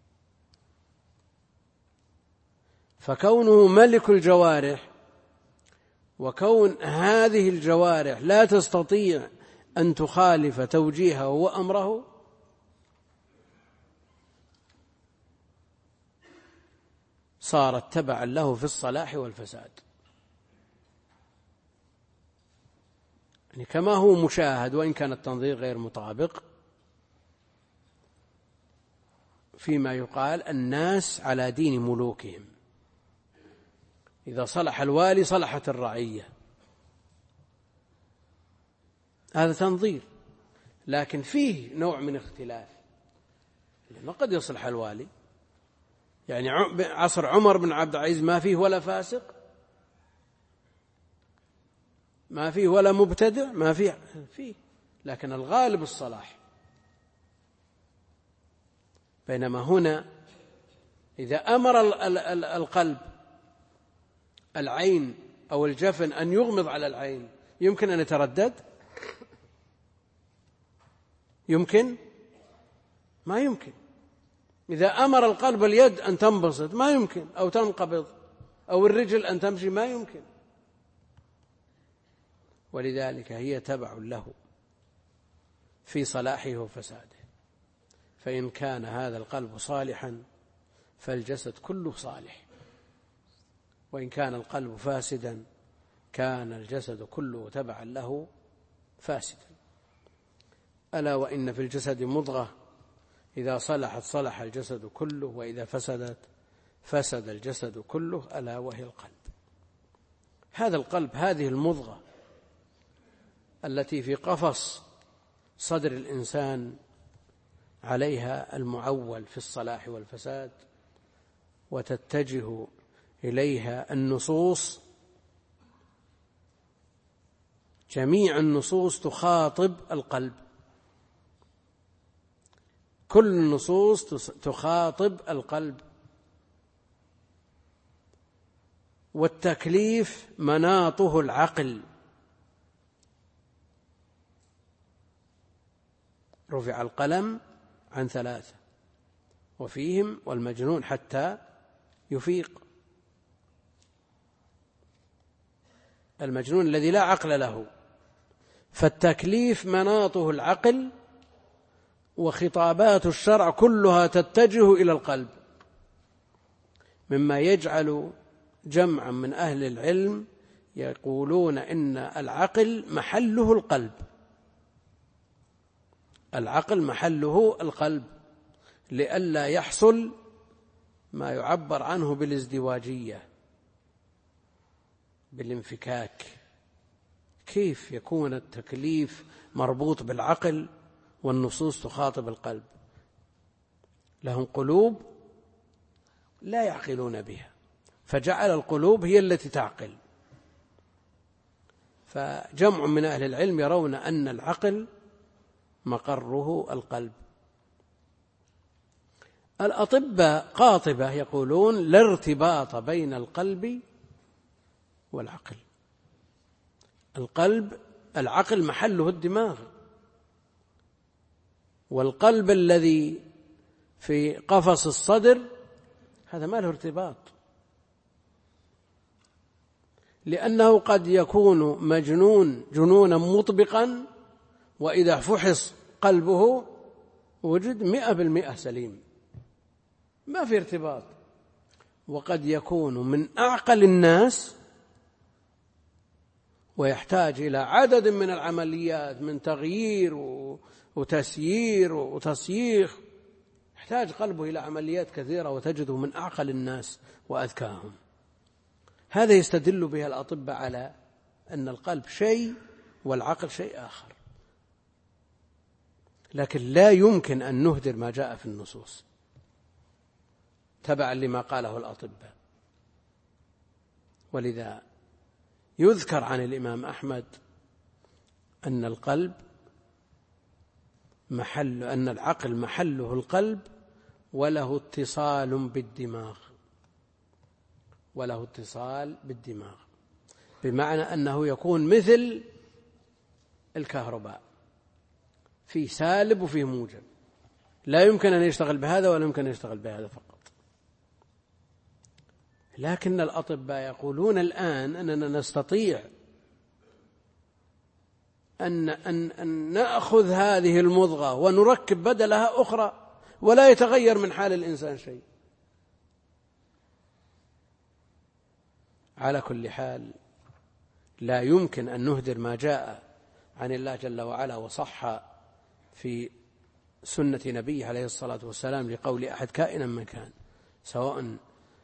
Speaker 1: فكونه ملك الجوارح وكون هذه الجوارح لا تستطيع أن تخالف توجيهه وأمره صارت تبعا له في الصلاح والفساد. يعني كما هو مشاهد، وإن كان التنظير غير مطابق، فيما يقال الناس على دين ملوكهم، إذا صلح الوالي صلحت الرعية، هذا تنظير. لكن فيه نوع من اختلاف، لأنه قد يصلح الوالي، يعني عصر عمر بن عبد العزيز ما فيه ولا فاسق، ما فيه ولا مبتدع، ما فيه، لكن الغالب الصلاح. بينما هنا إذا أمر القلب العين أو الجفن أن يغمض على العين، يمكن أن يتردد؟ يمكن؟ ما يمكن. إذا أمر القلب اليد أن تنبسط ما يمكن، أو تنقبض، أو الرجل أن تمشي ما يمكن. ولذلك هي تبع له في صلاحه وفساده. فإن كان هذا القلب صالحا فالجسد كله صالح، وإن كان القلب فاسدا كان الجسد كله تبعا له فاسدا. ألا وإن في الجسد مضغة، إذا صلحت صلح الجسد كله، وإذا فسدت فسد الجسد كله، ألا وهي القلب. هذا القلب، هذه المضغة التي في قفص صدر الإنسان، عليها المعول في الصلاح والفساد، وتتجه إليها النصوص، جميع النصوص تخاطب القلب، كل النصوص تخاطب القلب. والتكليف مناطه العقل، رفع القلم عن 3 وفيهم والمجنون حتى يفيق. المجنون الذي لا عقل له، فالتكليف مناطه العقل، وخطابات الشرع كلها تتجه إلى القلب، مما يجعل جمعا من أهل العلم يقولون إن العقل محله القلب. العقل محله القلب، لئلا يحصل ما يعبر عنه بالازدواجية، بالانفكاك. كيف يكون التكليف مربوط بالعقل والنصوص تخاطب القلب؟ لهم قلوب لا يعقلون بها، فجعل القلوب هي التي تعقل. فجمع من أهل العلم يرون أن العقل مقره القلب. الأطباء قاطبة يقولون لا ارتباط بين القلب والعقل. العقل محله الدماغ، والقلب الذي في قفص الصدر هذا ما له ارتباط، لأنه قد يكون مجنون جنونا مطبقا، وإذا فحص قلبه وجد 100% سليم، ما في ارتباط. وقد يكون من أعقل الناس ويحتاج إلى عدد من العمليات من تغيير وتسيير وتصييخ، يحتاج قلبه إلى عمليات كثيرة، وتجده من أعقل الناس وأذكاهم. هذا يستدل به الأطباء على أن القلب شيء والعقل شيء آخر. لكن لا يمكن أن نهدر ما جاء في النصوص تبعا لما قاله الأطباء. ولذا يذكر عن الإمام أحمد أن العقل محله القلب، وله اتصال بالدماغ، بمعنى أنه يكون مثل الكهرباء، في سالب وفيه موجب، لا يمكن أن يشتغل بهذا ولا يمكن أن يشتغل بهذا فقط. لكن الأطباء يقولون الآن أننا نستطيع أن نأخذ هذه المضغة ونركب بدلها أخرى، ولا يتغير من حال الإنسان شيء. على كل حال لا يمكن أن نهدر ما جاء عن الله جل وعلا وصح في سنة نبيه عليه الصلاة والسلام لقول أحد كائنا من كان، سواء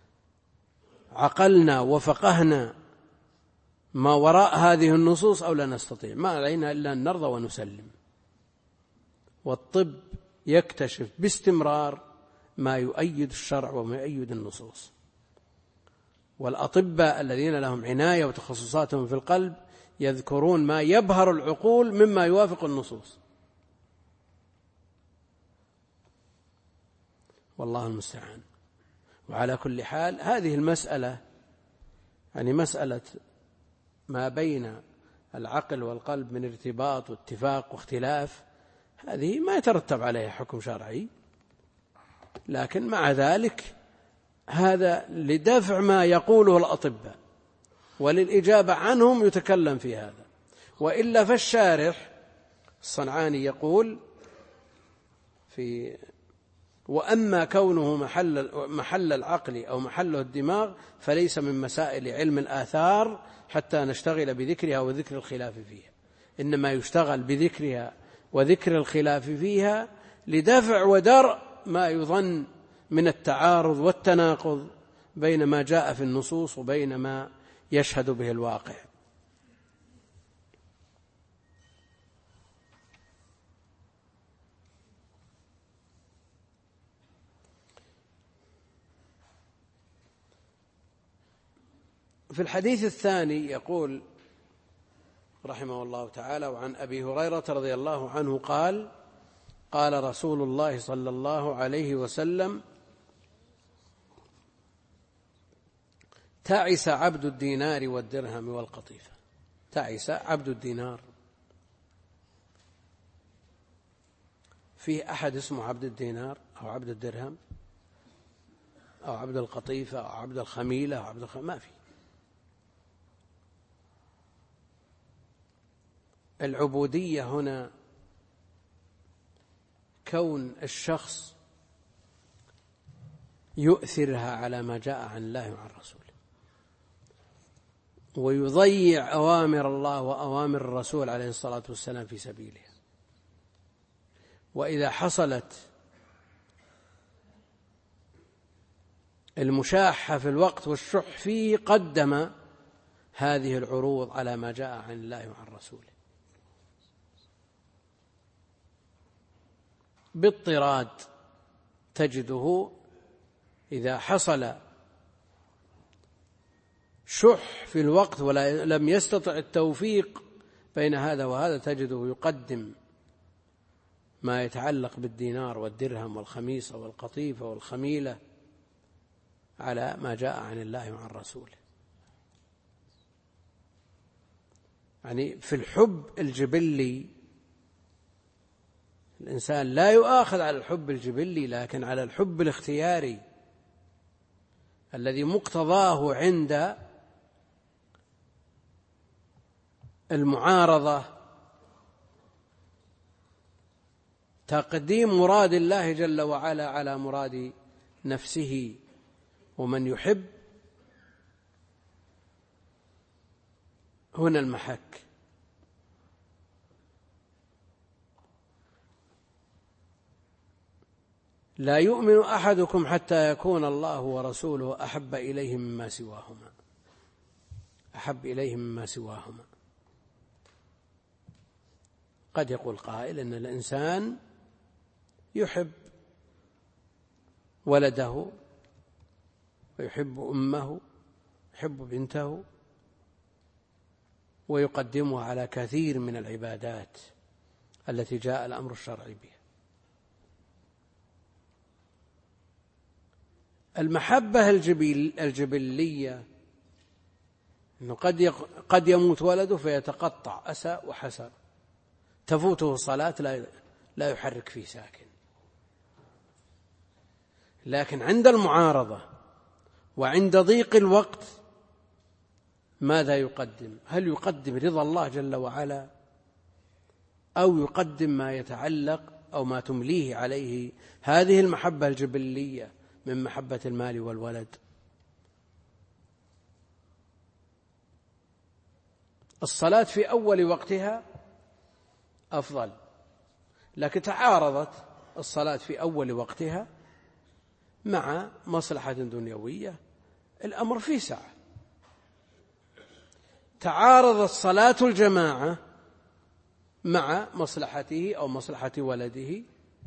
Speaker 1: عقلنا وفقهنا ما وراء هذه النصوص أو لا نستطيع، ما علينا إلا أن نرضى ونسلم. والطب يكتشف باستمرار ما يؤيد الشرع وما يؤيد النصوص. والأطباء الذين لهم عناية وتخصصاتهم في القلب يذكرون ما يبهر العقول مما يوافق النصوص، والله المستعان. وعلى كل حال هذه المسألة، يعني مسألة ما بين العقل والقلب من ارتباط واتفاق واختلاف، هذه ما يترتب عليها حكم شرعي، لكن مع ذلك هذا لدفع ما يقوله الأطباء وللإجابة عنهم يتكلم في هذا. وإلا فالشارح الصنعاني يقول وأما كونه محل العقل أو محله الدماغ فليس من مسائل علم الآثار حتى نشتغل بذكرها وذكر الخلاف فيها، إنما يشتغل بذكرها وذكر الخلاف فيها لدفع ودرء ما يظن من التعارض والتناقض بين ما جاء في النصوص وبين ما يشهد به الواقع. في الحديث الثاني يقول رحمه الله تعالى: وعن أبي هريرة رضي الله عنه قال: قال رسول الله صلى الله عليه وسلم: تعس عبد الدينار والدرهم والقطيفة. تعس عبد الدينار، فيه أحد اسمه عبد الدينار أو عبد الدرهم أو عبد القطيفة أو عبد الخميلة أو ما فيه. العبودية هنا كون الشخص يؤثرها على ما جاء عن الله وعن رسوله، ويضيع أوامر الله وأوامر الرسول عليه الصلاة والسلام في سبيلها. وإذا حصلت المشاحة في الوقت والشح فيه قدم هذه العروض على ما جاء عن الله وعن رسوله باضطراد. تجده إذا حصل شح في الوقت ولم يستطع التوفيق بين هذا وهذا، تجده يقدم ما يتعلق بالدينار والدرهم والخميصة والقطيفة والخميلة على ما جاء عن الله وعن رسوله. يعني في الحب الجبلي الإنسان لا يؤاخذ على الحب الجبلي، لكن على الحب الاختياري الذي مقتضاه عند المعارضة تقديم مراد الله جل وعلا على مراد نفسه. ومن يحب هنا المحك. لا يؤمن أحدكم حتى يكون الله ورسوله أحب إليه مما سواهما، أحب إليه مما سواهما. قد يقول قائل إن الإنسان يحب ولده ويحب أمه، يحب بنته، ويقدمها على كثير من العبادات التي جاء الأمر الشرعي بها. المحبة الجبلية إنه قد يموت ولده فيتقطع أسى وحسر، تفوته الصلاة لا يحرك فيه ساكن. لكن عند المعارضة وعند ضيق الوقت ماذا يقدم؟ هل يقدم رضا الله جل وعلا، أو يقدم ما يتعلق أو ما تمليه عليه هذه المحبة الجبلية من محبة المال والولد؟ الصلاة في أول وقتها أفضل، لكن تعارضت الصلاة في أول وقتها مع مصلحة دنيوية، الأمر فيه سعة. تعارضت صلاة الجماعة مع مصلحته أو مصلحة ولده.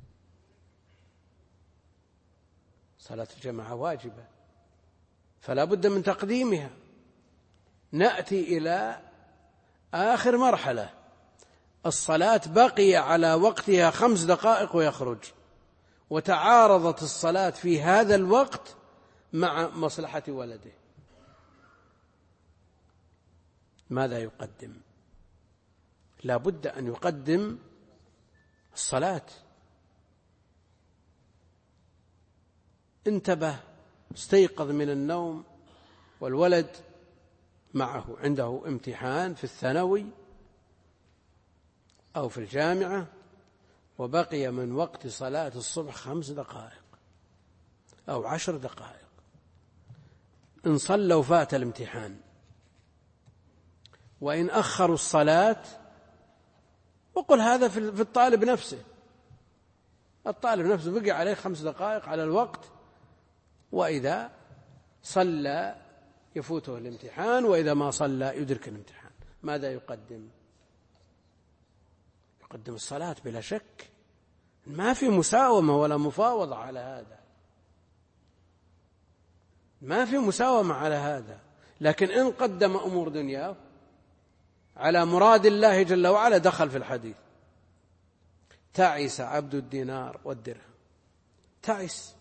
Speaker 1: صلاة الجماعة واجبة فلا بد من تقديمها. نأتي إلى آخر مرحلة، الصلاة بقي على وقتها 5 دقائق ويخرج، وتعارضت الصلاة في هذا الوقت مع مصلحة ولده، ماذا يقدم؟ لا بد أن يقدم الصلاة. انتبه، استيقظ من النوم والولد معه عنده امتحان في الثانوي أو في الجامعة، وبقي من وقت صلاة الصبح 5 دقائق أو 10 دقائق. إن صلوا فات الامتحان، وإن أخروا الصلاة، وقل هذا في الطالب نفسه. الطالب نفسه بقي عليه 5 دقائق على الوقت، وإذا صلى يفوته الامتحان، وإذا ما صلى يدرك الامتحان. ماذا يقدم؟ يقدم الصلاة بلا شك، ما في مساومة ولا مفاوضة على هذا، ما في مساومة على هذا. لكن إن قدم أمور دنياه على مراد الله جل وعلا دخل في الحديث. تعس عبد الدينار والدرهم، تعس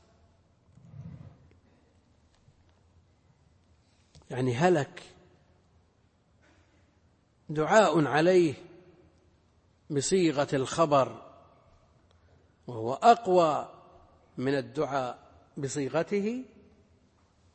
Speaker 1: يعني هلك. دعاء عليه بصيغة الخبر، وهو أقوى من الدعاء بصيغته،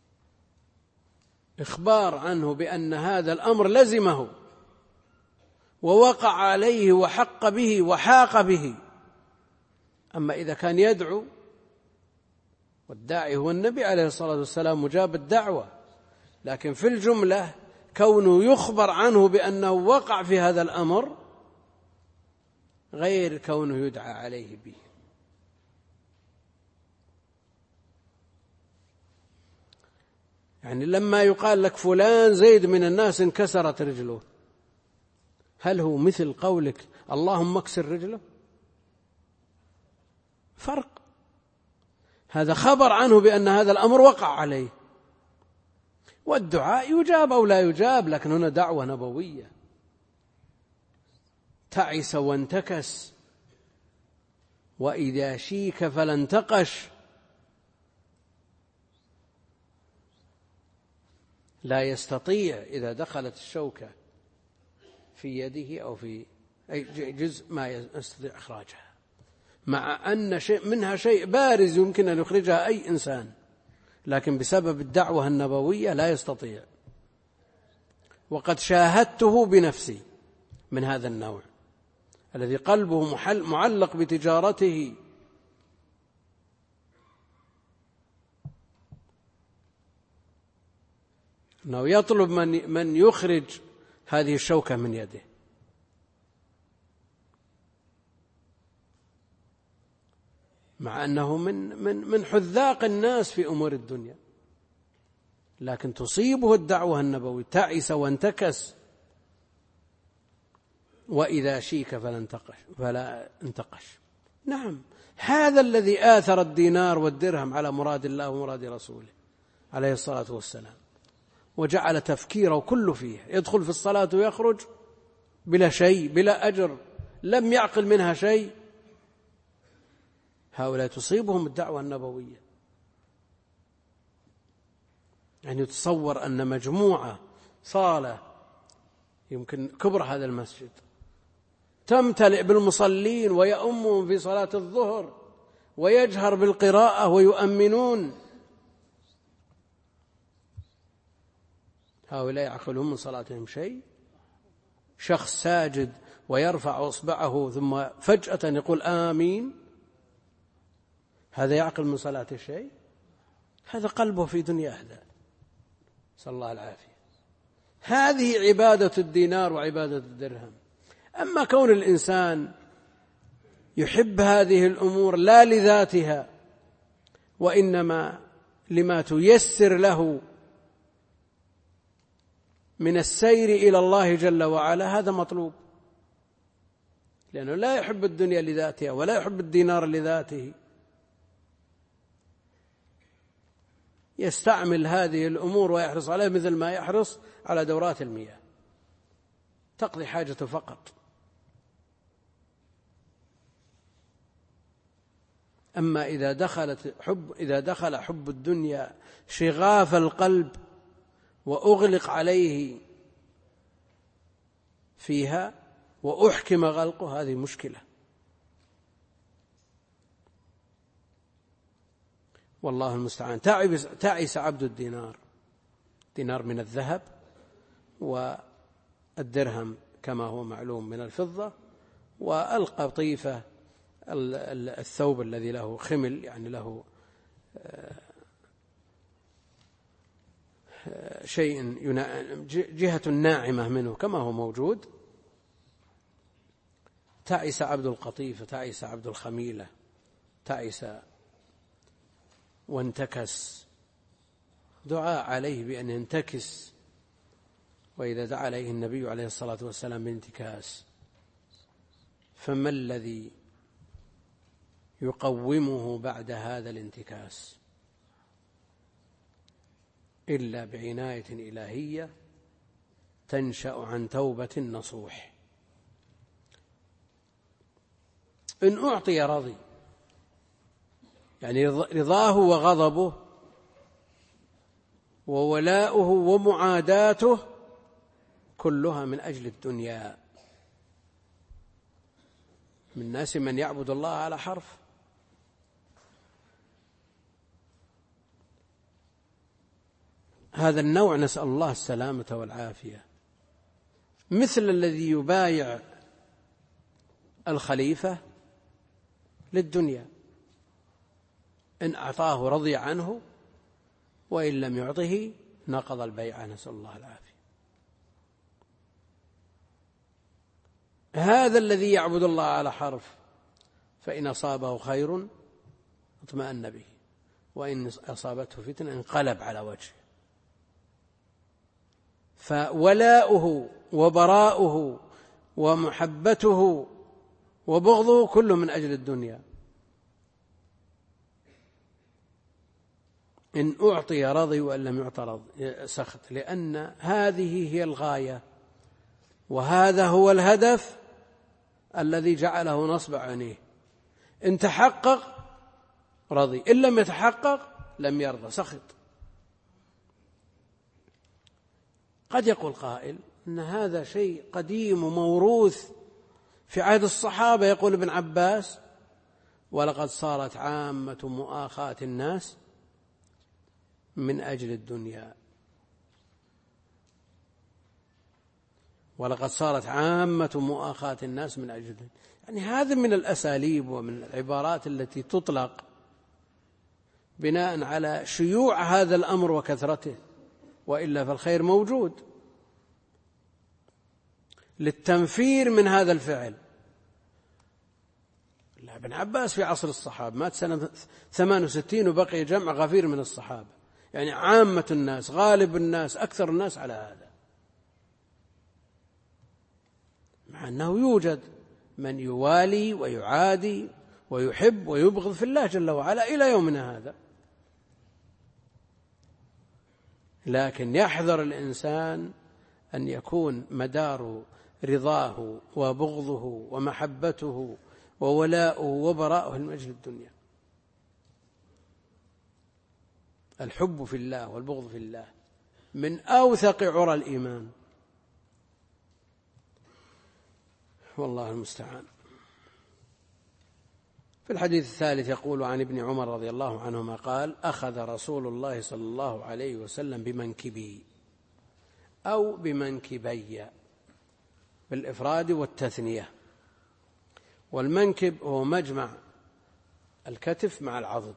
Speaker 1: إخبار عنه بأن هذا الأمر لزمه ووقع عليه وحق به وحاق به. أما إذا كان يدعو، والداعي هو النبي عليه الصلاة والسلام مجاب الدعوة، لكن في الجملة كونه يخبر عنه بأنه وقع في هذا الأمر غير كونه يدعى عليه به. يعني لما يقال لك فلان زيد من الناس انكسرت رجله، هل هو مثل قولك اللهم اكسر رجله؟ فرق. هذا خبر عنه بأن هذا الأمر وقع عليه، والدعاء يجاب أو لا يجاب، لكن هنا دعوة نبوية. تعس وانتكس وإذا شيك فلا انتقش، لا يستطيع إذا دخلت الشوكة في يده أو في أي جزء ما يستطيع إخراجها، مع أن شيء منها شيء بارز يمكن أن يخرجها أي إنسان، لكن بسبب الدعوة النبوية لا يستطيع. وقد شاهدته بنفسي من هذا النوع الذي قلبه معلق بتجارته، أنه يطلب من يخرج هذه الشوكة من يده، مع أنه من حذاق الناس في أمور الدنيا، لكن تصيبه الدعوة النبوية. تعس وانتكس وإذا شيك فلا انتقش. نعم، هذا الذي آثر الدينار والدرهم على مراد الله ومراد رسوله عليه الصلاة والسلام، وجعل تفكيره كله فيه، يدخل في الصلاة ويخرج بلا شيء، بلا أجر، لم يعقل منها شيء. هؤلاء تصيبهم الدعوة النبوية. يعني يتصور أن مجموعة صالة، يمكن كبر هذا المسجد، تمتلئ بالمصلين ويؤمهم في صلاة الظهر ويجهر بالقراءة ويؤمنون، هؤلاء يعقلون من صلاتهم شيء؟ شخص ساجد ويرفع إصبعه ثم فجأة يقول آمين، هذا يعقل من صلاته شيء؟ هذا قلبه في دنيا أهدى، صلى الله العافية. هذه عبادة الدينار وعبادة الدرهم. أما كون الإنسان يحب هذه الأمور لا لذاتها، وإنما لما تيسر له من السير إلى الله جل وعلا، هذا مطلوب، لأنه لا يحب الدنيا لذاتها ولا يحب الدينار لذاته. يستعمل هذه الأمور ويحرص عليها مثل ما يحرص على دورات المياه، تقضي حاجته فقط. أما إذا دخل حب الدنيا شغاف القلب وأغلق عليه فيها وأحكم غلقه، هذه مشكلة. والله المستعان. تعس عبد الدينار، دينار من الذهب والدرهم كما هو معلوم من الفضة، والقطيفة الثوب الذي له خمل، يعني له شيء جهة ناعمة منه كما هو موجود. تعس عبد القطيفة، تعس عبد الخميلة، تعس وانتكس. دعاء عليه بأن ينتكس، وإذا دعا عليه النبي عليه الصلاة والسلام بانتكاس، فما الذي يقومه بعد هذا الانتكاس إلا بعناية إلهية تنشأ عن توبة نصوح. إن أعطي رضي، يعني رضاه وغضبه وولاؤه ومعاداته كلها من أجل الدنيا. من الناس من يعبد الله على حرف، هذا النوع نسأل الله السلامة والعافية. مثل الذي يبايع الخليفة للدنيا، إن أعطاه رضي عنه، وإن لم يعطه نقض البيعة، نسأل الله العافية. هذا الذي يعبد الله على حرف، فإن أصابه خير اطمأن به، وإن أصابته فتنة انقلب على وجهه. فولاؤه وبراؤه ومحبته وبغضه كله من أجل الدنيا. إن أعطي رضي وإن لم يعطى سخط، لأن هذه هي الغاية، وهذا هو الهدف الذي جعله نصب عينيه. إن تحقق رضي، إن لم يتحقق لم يرضى سخط. قد يقول قائل إن هذا شيء قديم وموروث في عهد الصحابة. يقول ابن عباس: ولقد صارت عامة مؤاخاة الناس من أجل الدنيا. ولقد صارت عامة مؤاخاة الناس من أجل الدنيا، يعني هذا من الأساليب ومن العبارات التي تطلق بناء على شيوع هذا الأمر وكثرته، وإلا فالخير موجود، للتنفير من هذا الفعل. ابن عباس في عصر الصحابة مات سنة 68 وبقي جمع غفير من الصحابة، يعني عامة الناس، غالب الناس، أكثر الناس على هذا، مع أنه يوجد من يوالي ويعادي ويحب ويبغض في الله جل وعلا إلى يومنا هذا. لكن يحذر الإنسان أن يكون مدار رضاه وبغضه ومحبته وولاؤه وبراءه من أجل الدنيا. الحب في الله والبغض في الله من أوثق عرى الإيمان، والله المستعان. في الحديث الثالث يقول عن ابن عمر رضي الله عنهما قال: أخذ رسول الله صلى الله عليه وسلم بمنكبي أو بمنكبي بالإفراد والتثنية. والمنكب هو مجمع الكتف مع العضد.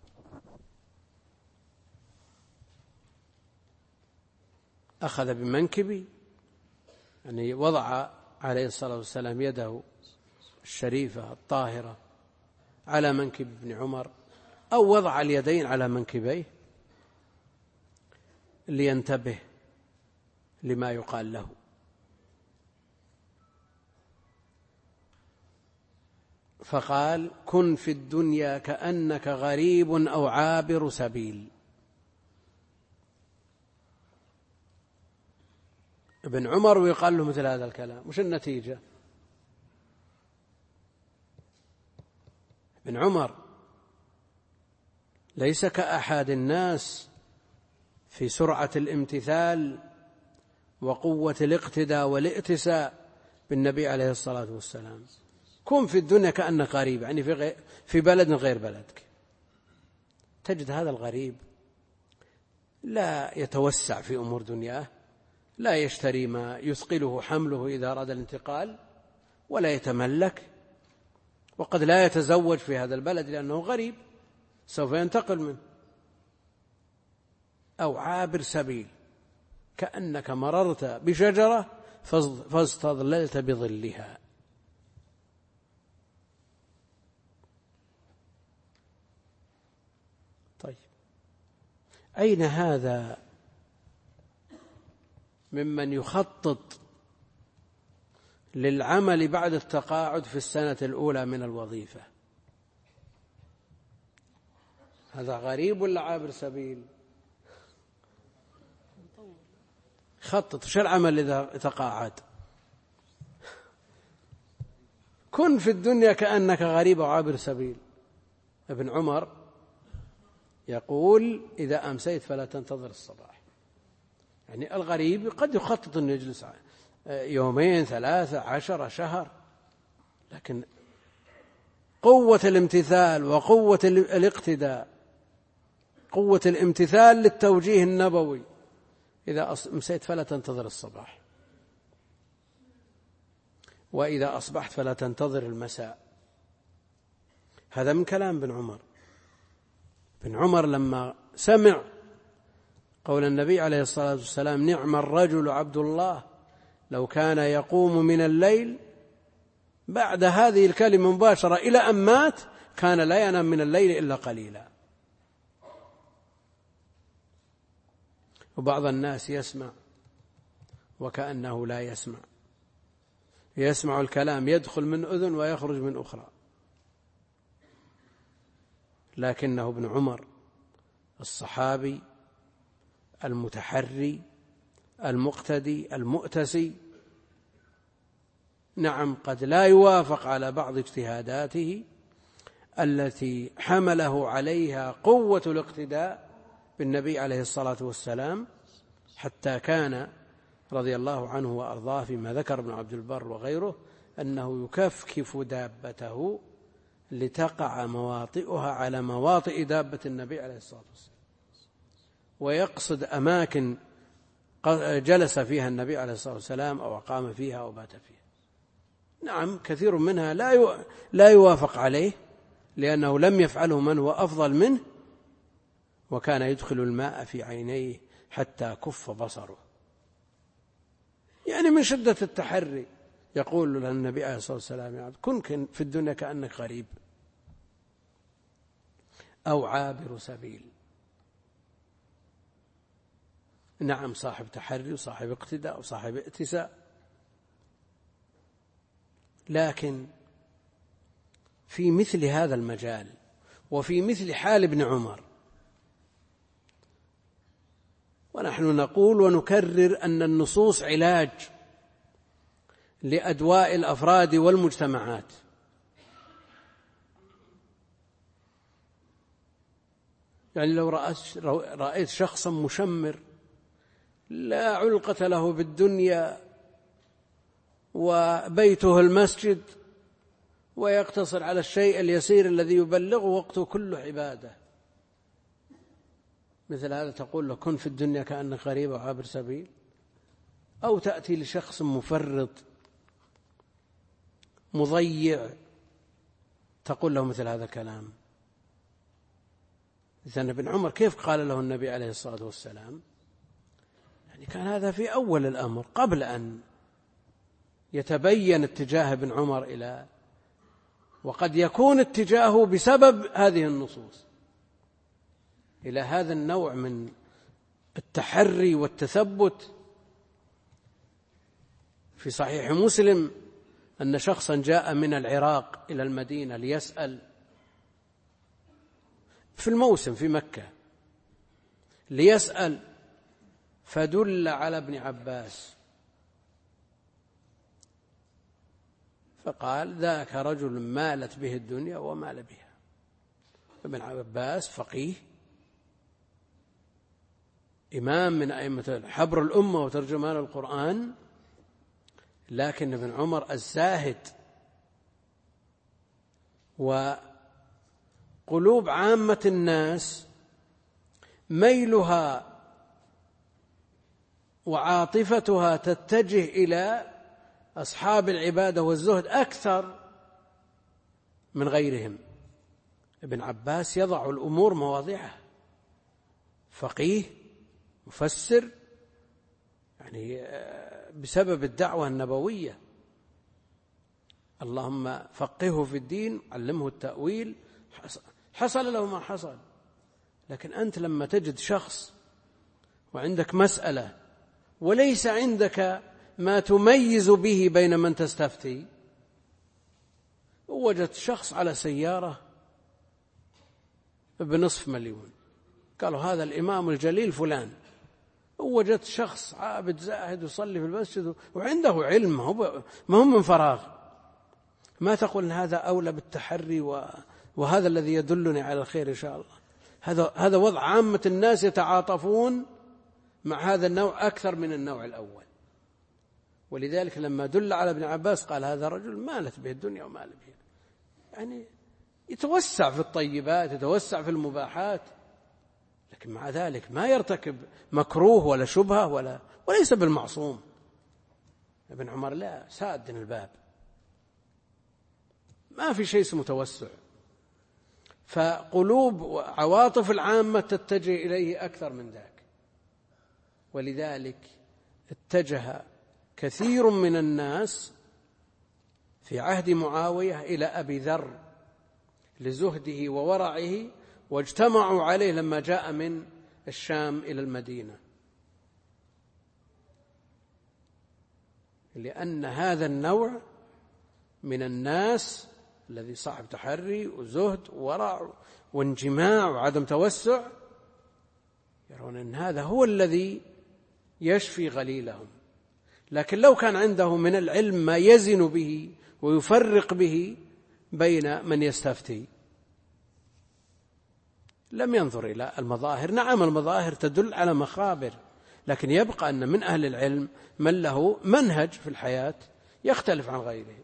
Speaker 1: أخذ بمنكبي يعني وضع عليه الصلاة والسلام يده الشريفة الطاهرة على منكب ابن عمر، أو وضع اليدين على منكبيه لينتبه لما يقال له. فقال: كن في الدنيا كأنك غريب أو عابر سبيل. ابن عمر ويقال له مثل هذا الكلام، وش النتيجة؟ ابن عمر ليس كأحد الناس في سرعة الامتثال وقوة الاقتداء والائتساء بالنبي عليه الصلاة والسلام. كن في الدنيا كأنك غريب، يعني في بلد غير بلدك. تجد هذا الغريب لا يتوسع في أمور دنياه، لا يشتري ما يثقله حمله إذا أراد الانتقال، ولا يتملك، وقد لا يتزوج في هذا البلد لأنه غريب سوف ينتقل منه. أو عابر سبيل، كأنك مررت بشجرة فاستظللت بظلها. طيب، أين هذا ممن يخطط للعمل بعد التقاعد في السنة الأولى من الوظيفة؟ هذا غريب ولا عابر سبيل؟ خطط شو العمل إذا تقاعد؟ كن في الدنيا كأنك غريب وعابر سبيل. ابن عمر يقول: إذا أمسيت فلا تنتظر الصباح. يعني الغريب قد يخطط أن يجلس يومين 13 شهر، لكن قوة الامتثال وقوة الاقتداء، قوة الامتثال للتوجيه النبوي، إذا أمسيت فلا تنتظر الصباح. وإذا أصبحت فلا تنتظر المساء. هذا من كلام ابن عمر. ابن عمر لما سمع قول النبي عليه الصلاة والسلام: نعم الرجل عبد الله لو كان يقوم من الليل، بعد هذه الكلمة مباشرة إلى أن مات كان لا ينام من الليل إلا قليلا. وبعض الناس يسمع وكأنه لا يسمع، يسمع الكلام يدخل من أذن ويخرج من أخرى. لكنه ابن عمر الصحابي المتحري المقتدي المؤتسي، نعم قد لا يوافق على بعض اجتهاداته التي حمله عليها قوة الاقتداء بالنبي عليه الصلاة والسلام، حتى كان رضي الله عنه وأرضاه فيما ذكر ابن عبد البر وغيره أنه يكفكف دابته لتقع مواطئها على مواطئ دابة النبي عليه الصلاة والسلام، ويقصد أماكن جلس فيها النبي عليه الصلاة والسلام أو أقام فيها أو بات فيها. نعم كثير منها لا يوافق عليه، لأنه لم يفعله من هو أفضل منه، وكان يدخل الماء في عينيه حتى كف بصره، يعني من شدة التحري. يقول له النبي عليه الصلاة والسلام: يعني كن في الدنيا كأنك غريب أو عابر سبيل. نعم صاحب تحري وصاحب اقتداء وصاحب ائتساء، لكن في مثل هذا المجال وفي مثل حال ابن عمر، ونحن نقول ونكرر أن النصوص علاج لأدواء الأفراد والمجتمعات. يعني لو رأيت شخصا مشمر لا علقة له بالدنيا وبيته المسجد ويقتصر على الشيء اليسير الذي يبلغه وقته كله عبادة، مثل هذا تقول له كن في الدنيا كأنك غريب وعابر سبيل؟ أو تأتي لشخص مفرط مضيع تقول له مثل هذا الكلام؟ إذن ابن عمر كيف قال له النبي عليه الصلاة والسلام؟ يعني كان هذا في أول الأمر قبل أن يتبين اتجاه ابن عمر إلى، وقد يكون اتجاهه بسبب هذه النصوص إلى هذا النوع من التحري والتثبت. في صحيح مسلم أن شخصا جاء من العراق إلى المدينة ليسأل في الموسم في مكة، ليسأل، فدل على ابن عباس فقال ذاك رجل مالت به الدنيا ومال بها. ابن عباس فقيه إمام من أئمة حبر الأمة وترجمان القرآن، لكن ابن عمر الزاهد. وقلوب عامة الناس ميلها وعاطفتها تتجه إلى أصحاب العبادة والزهد أكثر من غيرهم. ابن عباس يضع الأمور مواضعها، فقيه مفسر، يعني بسبب الدعوة النبوية، اللهم فقهه في الدين علمه التأويل، حصل له ما حصل. لكن أنت لما تجد شخص وعندك مسألة وليس عندك ما تميز به بين من تستفتي، وجدت شخص على سيارة ب500,000 قالوا هذا الإمام الجليل فلان، ووجدت شخص عابد زاهد يصلي في المسجد وعنده علم ما هو من فراغ، ما تقول إن هذا أولى بالتحري وهذا الذي يدلني على الخير إن شاء الله؟ هذا وضع عامة الناس يتعاطفون مع هذا النوع أكثر من النوع الأول. ولذلك لما دل على ابن عباس قال هذا رجل مالت به الدنيا ومال بها، يعني يتوسع في الطيبات، يتوسع في المباحات، لكن مع ذلك ما يرتكب مكروه ولا شبهة وليس بالمعصوم. ابن عمر لا، ساد الباب ما في شيء اسمه توسع. فقلوب وعواطف العامة تتجه إليه أكثر من ذاك، ولذلك اتجه كثير من الناس في عهد معاوية إلى أبي ذر لزهده وورعه، واجتمعوا عليه لما جاء من الشام إلى المدينة، لأن هذا النوع من الناس الذي صاحب تحري وزهد وورع وانجماع وعدم توسع يرون أن هذا هو الذي يشفي غليلهم. لكن لو كان عنده من العلم ما يزن به ويفرق به بين من يستفتي لم ينظر إلى المظاهر. نعم المظاهر تدل على مخابر، لكن يبقى أن من أهل العلم من له منهج في الحياة يختلف عن غيره.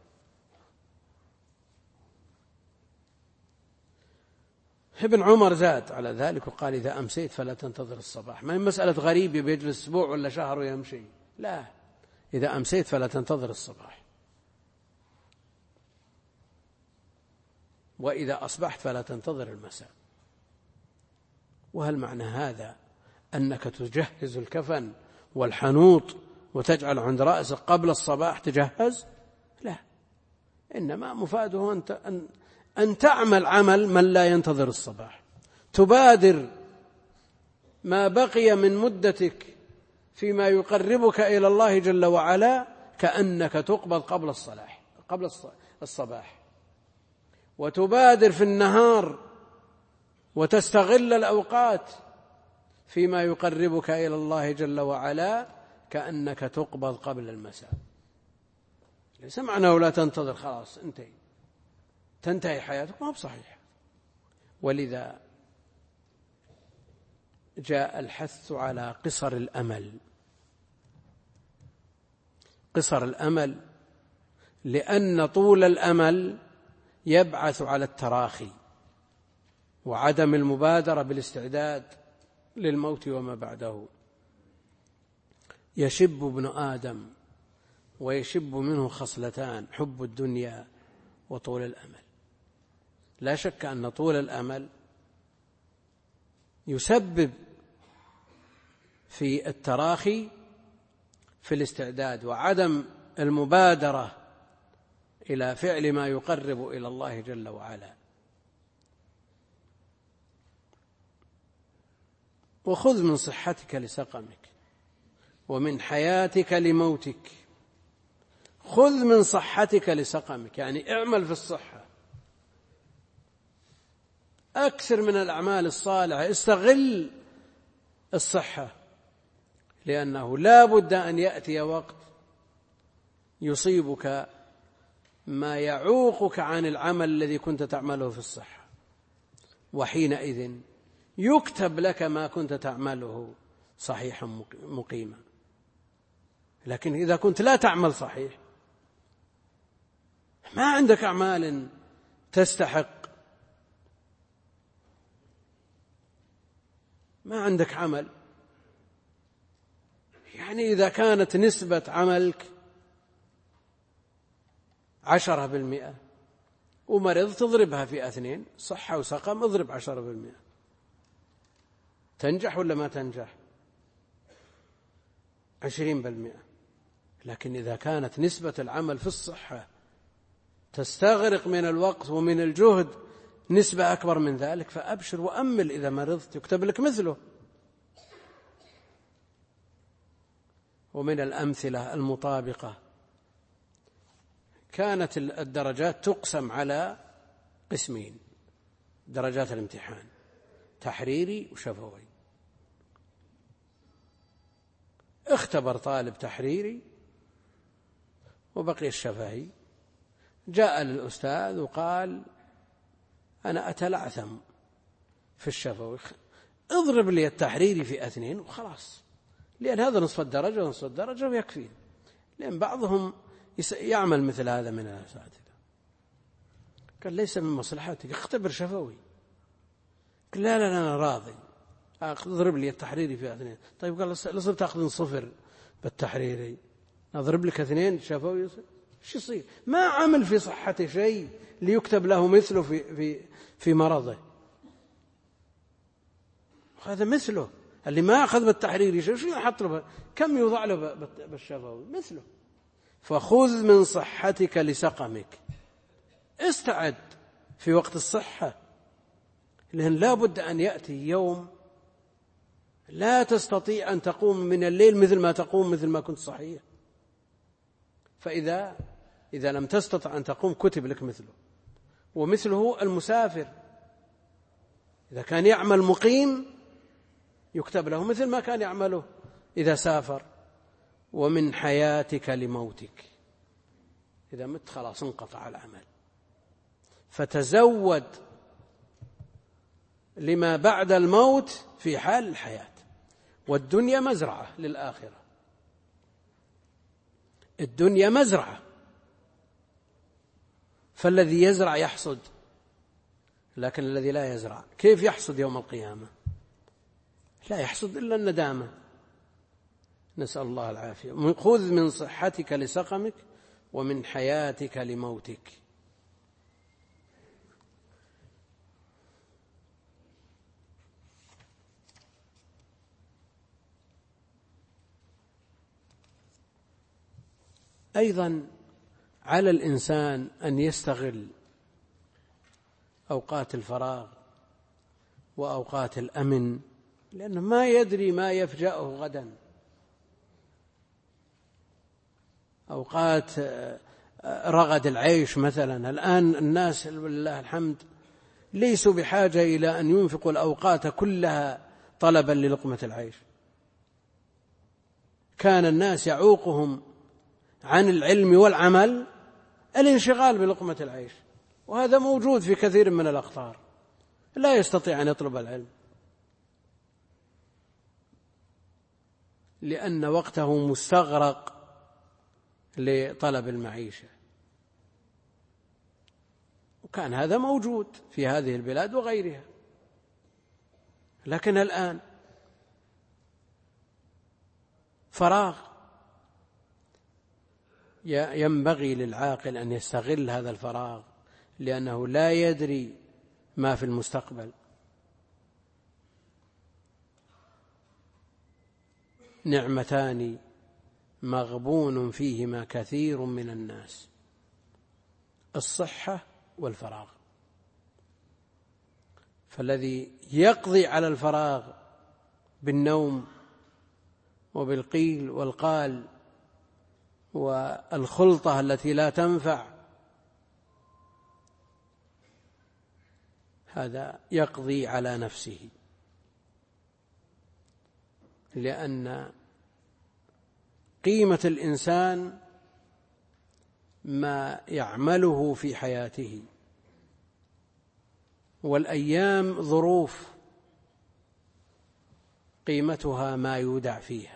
Speaker 1: ابن عمر زاد على ذلك وقال إذا أمسيت فلا تنتظر الصباح. ما هي مسألة غريب بيجلس أسبوع ولا شهر ويمشي، لا، إذا أمسيت فلا تنتظر الصباح، وإذا أصبحت فلا تنتظر المساء. وهل معنى هذا أنك تجهز الكفن والحنوط وتجعل عند رأسك قبل الصباح تجهز؟ لا، إنما مفاده أن تعمل عمل من لا ينتظر الصباح، تبادر ما بقي من مدتك فيما يقربك إلى الله جل وعلا كأنك تقبض قبل الصباح، وتبادر في النهار وتستغل الأوقات فيما يقربك إلى الله جل وعلا كأنك تقبض قبل المساء. ليس معناه لا تنتظر خلاص تنتهي حياتك، ما هو بصحيح. ولذا جاء الحث على قصر الأمل، لأن طول الأمل يبعث على التراخي وعدم المبادرة بالاستعداد للموت وما بعده. يشب ابن آدم ويشب منه خصلتان: حب الدنيا وطول الأمل. لا شك أن طول الأمل يسبب في التراخي في الاستعداد وعدم المبادرة إلى فعل ما يقرب إلى الله جل وعلا. وخذ من صحتك لسقمك ومن حياتك لموتك. خذ من صحتك لسقمك، يعني اعمل في الصحة، أكثر من الأعمال الصالحة، استغل الصحة، لأنه لا بد أن يأتي وقت يصيبك ما يعوقك عن العمل الذي كنت تعمله في الصحة، وحينئذ يكتب لك ما كنت تعمله صحيحا مقيما. لكن إذا كنت لا تعمل صحيح، ما عندك أعمال تستحق، ما عندك عمل، يعني إذا كانت نسبة عملك 10% ومرض تضربها في 2، صحة وسقم اضرب 10%، تنجح ولا ما تنجح؟ 20%. لكن إذا كانت نسبة العمل في الصحة تستغرق من الوقت ومن الجهد نسبة أكبر من ذلك، فأبشر وأمل، إذا مرضت يكتب لك مثله. ومن الأمثلة المطابقة، كانت الدرجات تقسم على قسمين: درجات الامتحان تحريري وشفوي. اختبر طالب تحريري وبقي الشفهي، جاء للأستاذ وقال: أنا أتلعثم في الشفوي، اضرب لي التحريري في 2 وخلاص، لأن هذا نصف الدرجة ونصف الدرجة ويكفي. لأن بعضهم يعمل مثل هذا من الأساتذة. قال: ليس من مصلحتك، اختبر شفوي. قال: لا أنا راضي، اضرب لي التحريري في 2. طيب قال: لازم تأخذ 0 بالتحريري، أضرب لك 2 شفوي، شو يصير؟ ما عمل في صحته شيء، ليكتب له مثله في مرضه. هذا مثله اللي ما أخذ بالتحرير شو يحط له؟ كم يوضع له بالشفوي مثله. فخذ من صحتك لسقمك، استعد في وقت الصحة، لأن لا بد أن يأتي يوم لا تستطيع أن تقوم من الليل مثل ما تقوم مثل ما كنت صحيح. فإذا لم تستطع أن تقوم كتب لك مثله. ومثله المسافر إذا كان يعمل مقيم يكتب له مثل ما كان يعمله إذا سافر. ومن حياتك لموتك، إذا مت خلاص انقطع العمل. فتزود لما بعد الموت في حال الحياة. والدنيا مزرعة للآخرة، الدنيا مزرعة، فالذي يزرع يحصد، لكن الذي لا يزرع كيف يحصد يوم القيامة؟ لا يحصد إلا الندامة، نسأل الله العافية. خذ من صحتك لسقمك ومن حياتك لموتك. أيضا على الإنسان أن يستغل أوقات الفراغ وأوقات الأمن، لأنه ما يدري ما يفجأه غدا. أوقات رغد العيش مثلا، الآن الناس لله الحمد ليسوا بحاجة إلى أن ينفقوا الأوقات كلها طلبا للقمة العيش. كان الناس يعوقهم عن العلم والعمل الانشغال بلقمة العيش، وهذا موجود في كثير من الأقطار، لا يستطيع أن يطلب العلم لأن وقته مستغرق لطلب المعيشة. وكان هذا موجود في هذه البلاد وغيرها، لكن الآن فراغ. ينبغي للعاقل أن يستغل هذا الفراغ، لأنه لا يدري ما في المستقبل. نعمتان مغبون فيهما كثير من الناس: الصحة والفراغ. فالذي يقضي على الفراغ بالنوم وبالقيل والقال والخلطة التي لا تنفع، هذا يقضي على نفسه، لأن قيمة الإنسان ما يعمله في حياته، والأيام ظروف قيمتها ما يودع فيها.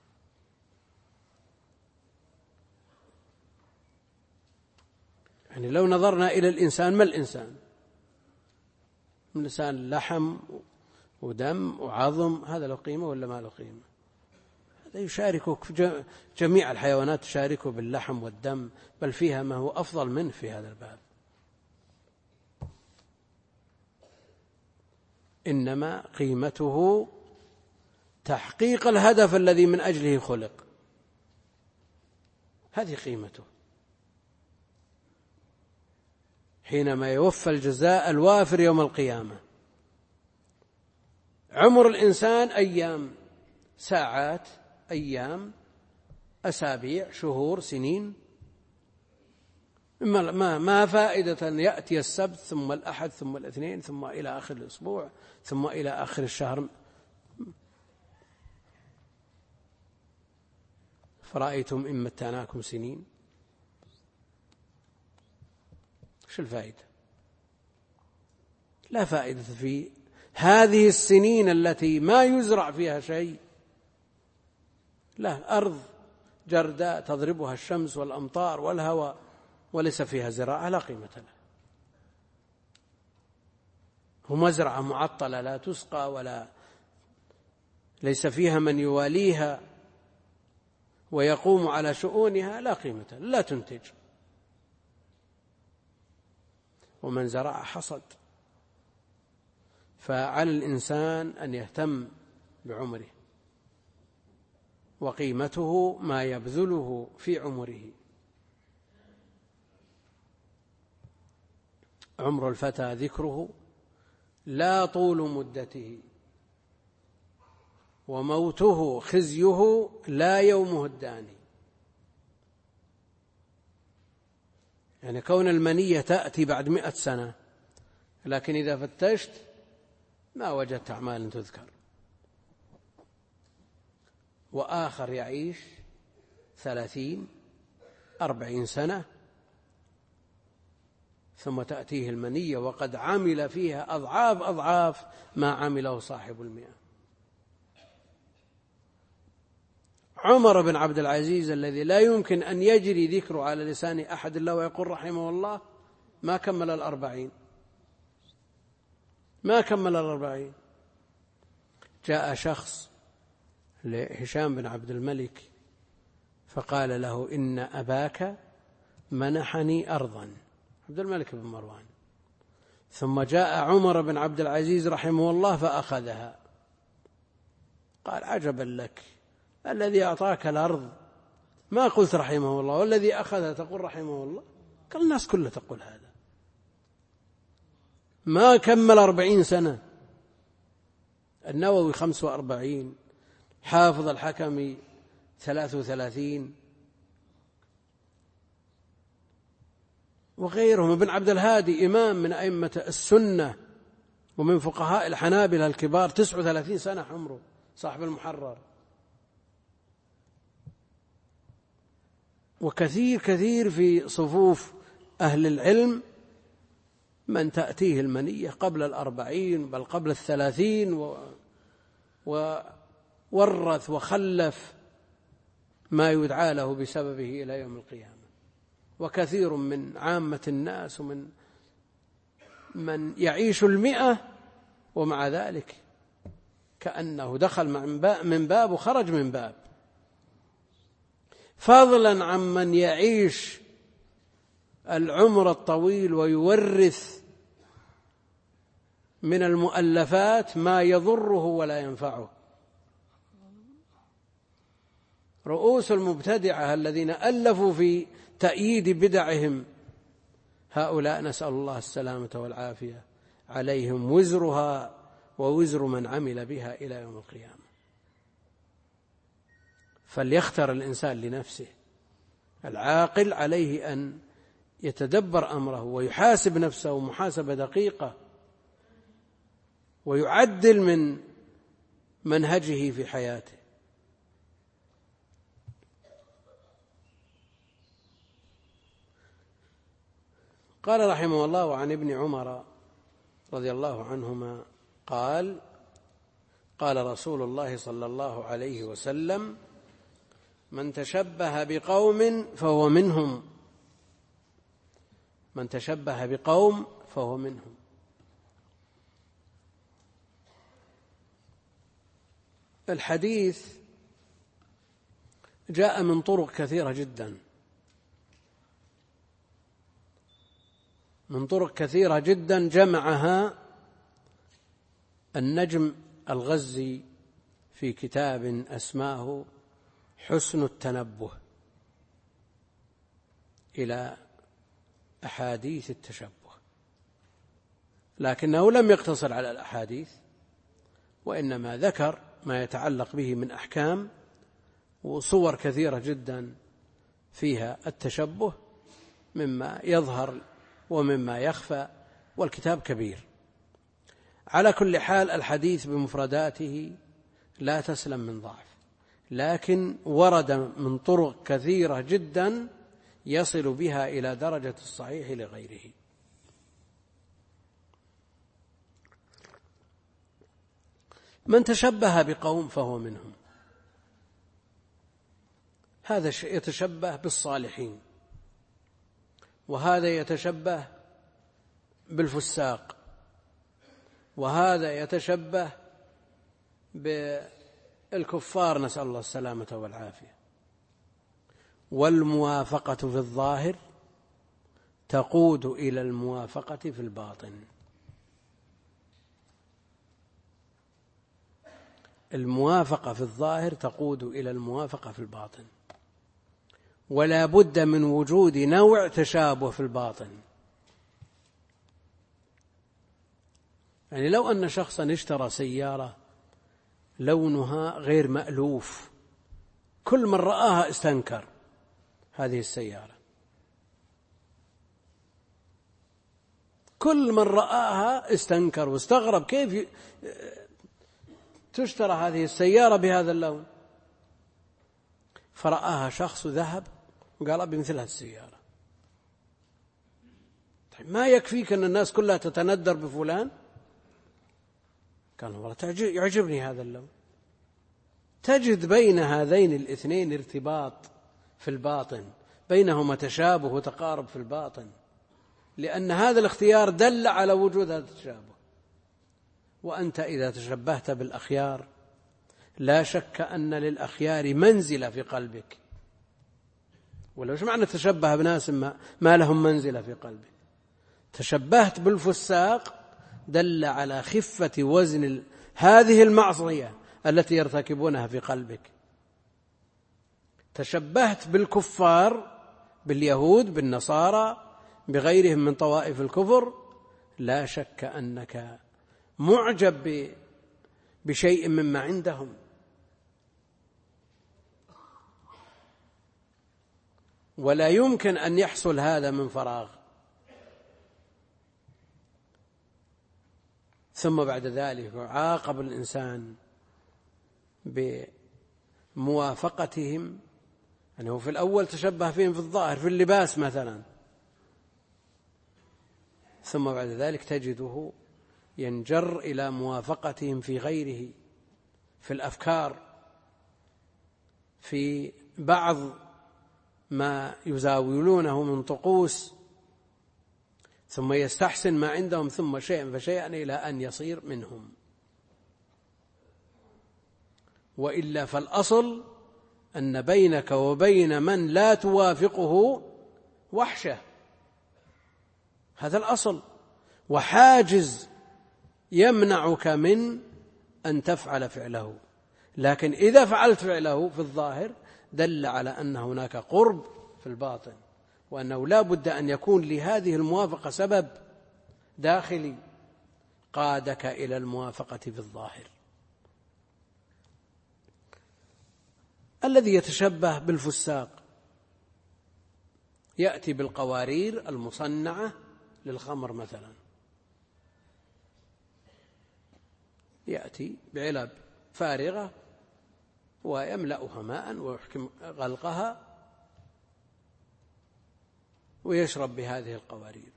Speaker 1: يعني لو نظرنا إلى الإنسان، ما الإنسان؟ الإنسان لحم ودم وعظم، هذا له قيمة ولا ما له قيمة؟ هذا يشاركك جميع الحيوانات، تشاركه باللحم والدم، بل فيها ما هو أفضل منه في هذا الباب. إنما قيمته تحقيق الهدف الذي من أجله خلق، هذه قيمته. حينما يوفى الجزاء الوافر يوم القيامة. عمر الإنسان أيام، ساعات، أيام، أسابيع، شهور، سنين. ما فائدة أن يأتي السبت ثم الأحد ثم الاثنين ثم إلى آخر الأسبوع ثم إلى آخر الشهر. فرأيتم إن متعناكم سنين، شو الفائدة؟ لا فائدة في هذه السنين التي ما يزرع فيها شيء، لا، أرض جرداء تضربها الشمس والأمطار والهواء وليس فيها زراعة، لا قيمة لها. ومزرعة معطلة لا تسقى ولا ليس فيها من يواليها ويقوم على شؤونها، لا قيمة لها، لا تنتج. ومن زرع حصد. فعلى الإنسان أن يهتم بعمره، وقيمته ما يبذله في عمره. عمر الفتى ذكره لا طول مدته، وموته خزيه لا يومه الداني. يعني كون المنية تأتي بعد 100 سنة، لكن إذا فتشت ما وجدت أعمال تذكر. وآخر يعيش 30-40 سنة ثم تأتيه المنية وقد عمل فيها أضعاف ما عمله صاحب 100. عمر بن عبد العزيز الذي لا يمكن أن يجري ذكره على لسان أحد إلا ويقول رحمه الله ما كمل 40، ما كمل 40. جاء شخص لهشام بن عبد الملك فقال له إن أباك منحني أرضا، عبد الملك بن مروان. ثم جاء عمر بن عبد العزيز رحمه الله فأخذها. قال عجبا لك، الذي أعطاك الأرض ما قلت رحمه الله، والذي أخذها تقول رحمه الله؟ قال الناس كلها تقول هذا. ما كمل 40 سنة. النووي 45، حافظ الحكمي 33، وغيرهم. ابن عبد الهادي إمام من أئمة السنة ومن فقهاء الحنابلة الكبار 39 سنة عمره، صاحب المحرر. وكثير في صفوف أهل العلم من تأتيه المنية قبل 40 بل قبل 30، وورث وخلف ما يدعى له بسببه إلى يوم القيامة. وكثير من عامة الناس ومن يعيش 100 ومع ذلك كأنه دخل من باب وخرج من باب، فضلا عن من يعيش العمر الطويل ويورث من المؤلفات ما يضره ولا ينفعه. رؤوس المبتدعة الذين ألفوا في تأييد بدعهم، هؤلاء نسأل الله السلامة والعافية، عليهم وزرها ووزر من عمل بها إلى يوم القيامة. فليختر الإنسان لنفسه. العاقل عليه أن يتدبر أمره ويحاسب نفسه محاسبة دقيقة، ويعدل من منهجه في حياته. قال رحمه الله: وعن ابن عمر رضي الله عنهما قال: قال رسول الله صلى الله عليه وسلم: من تشبه بقوم فهو منهم. من تشبه بقوم فهو منهم. الحديث جاء من طرق كثيرة جدا، من طرق كثيرة جدا جمعها النجم الغزي في كتاب أسماه حسن التنبه إلى أحاديث التشبه، لكنه لم يقتصر على الأحاديث، وإنما ذكر ما يتعلق به من أحكام وصور كثيرة جدا فيها التشبه، مما يظهر ومما يخفى، والكتاب كبير. على كل حال الحديث بمفرداته لا تسلم من ضعف، لكن ورد من طرق كثيرة جدا يصل بها إلى درجة الصحيح لغيره. من تشبه بقوم فهو منهم. هذا يتشبه بالصالحين، وهذا يتشبه بالفساق، وهذا يتشبه بالكفار، نسأل الله السلامة والعافية. والموافقة في الظاهر تقود إلى الموافقة في الباطن. الموافقة في الظاهر تقود إلى الموافقة في الباطن، ولا بد من وجود نوع تشابه في الباطن. يعني لو أن شخصا اشترى سيارة لونها غير مألوف، كل من رآها استنكر هذه السيارة، كل من رآها استنكر واستغرب كيف تشترى هذه السيارة بهذا اللون، فرآها شخص ذهب وقال بمثل هذه السيارة. طيب ما يكفيك أن الناس كلها تتندر بفلان؟ قال والله يعجبني هذا اللون. تجد بين هذين الاثنين ارتباط في الباطن، بينهما تشابه وتقارب في الباطن، لأن هذا الاختيار دل على وجود هذا التشابه. وأنت إذا تشبهت بالأخيار لا شك أن للأخيار منزلة في قلبك. ولو معنى تشبه بناس ما لهم منزلة في قلبك؟ تشبهت بالفساق دل على خفة وزن هذه المعصية التي يرتكبونها في قلبك. تشبهت بالكفار، باليهود، بالنصارى، بغيرهم من طوائف الكفر، لا شك أنك معجب بشيء مما عندهم. ولا يمكن أن يحصل هذا من فراغ. ثم بعد ذلك يعاقب الإنسان بموافقتهم، أنه في الأول تشبه فيهم في الظاهر في اللباس مثلا، ثم بعد ذلك تجده ينجر إلى موافقتهم في غيره، في الأفكار، في بعض ما يزاولونه من طقوس، ثم يستحسن ما عندهم، ثم شيئا فشيئا إلى أن يصير منهم. وإلا فالأصل أن بينك وبين من لا توافقه وحشة، هذا الأصل، وحاجز يمنعك من أن تفعل فعله. لكن إذا فعلت فعله في الظاهر دل على أن هناك قرب في الباطن، وأنه لا بد أن يكون لهذه الموافقة سبب داخلي قادك إلى الموافقة في الظاهر. الذي يتشبه بالفساق يأتي بالقوارير المصنعة للخمر مثلا، يأتي بعلب فارغة ويملأها ماء ويحكم غلقها ويشرب بهذه القوارير.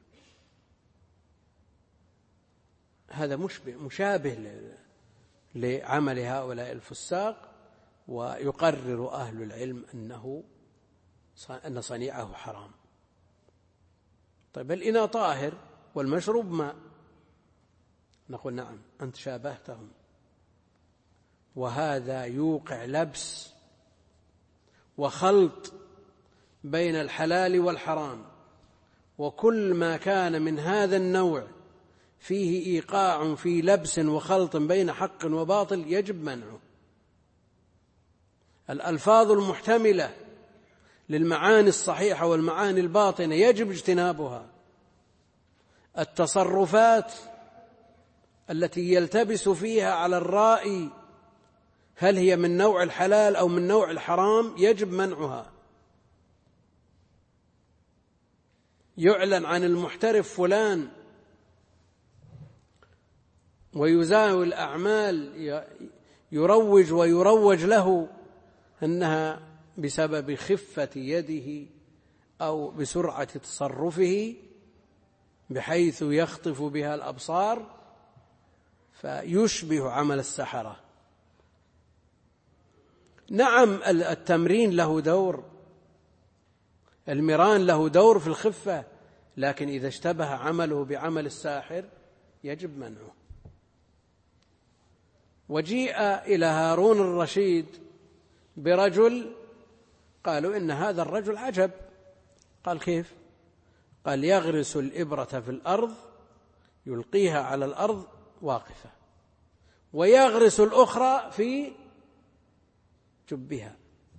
Speaker 1: هذا مشابه لعمل هؤلاء الفساق، ويقرر أهل العلم أن صنيعه حرام. طيب الإناء طاهر والمشروب ماء، نقول نعم أنت شابهتهم، وهذا يوقع لبس وخلط بين الحلال والحرام، وكل ما كان من هذا النوع فيه إيقاع في لبس وخلط بين حق وباطل يجب منعه. الألفاظ المحتملة للمعاني الصحيحة والمعاني الباطنة يجب اجتنابها. التصرفات التي يلتبس فيها على الرائي هل هي من نوع الحلال أو من نوع الحرام يجب منعها. يعلن عن المحترف فلان ويزاول الأعمال، يروج ويروج له أنها بسبب خفة يده أو بسرعة تصرفه بحيث يخطف بها الأبصار، فيشبه عمل السحرة. نعم التمرين له دور، المران له دور في الخفة، لكن إذا اشتبه عمله بعمل الساحر يجب منعه. وجيء إلى هارون الرشيد برجل قالوا إن هذا الرجل عجب. قال كيف؟ قال يغرس الإبرة في الأرض يلقيها على الأرض واقفة، ويغرس الأخرى في جبها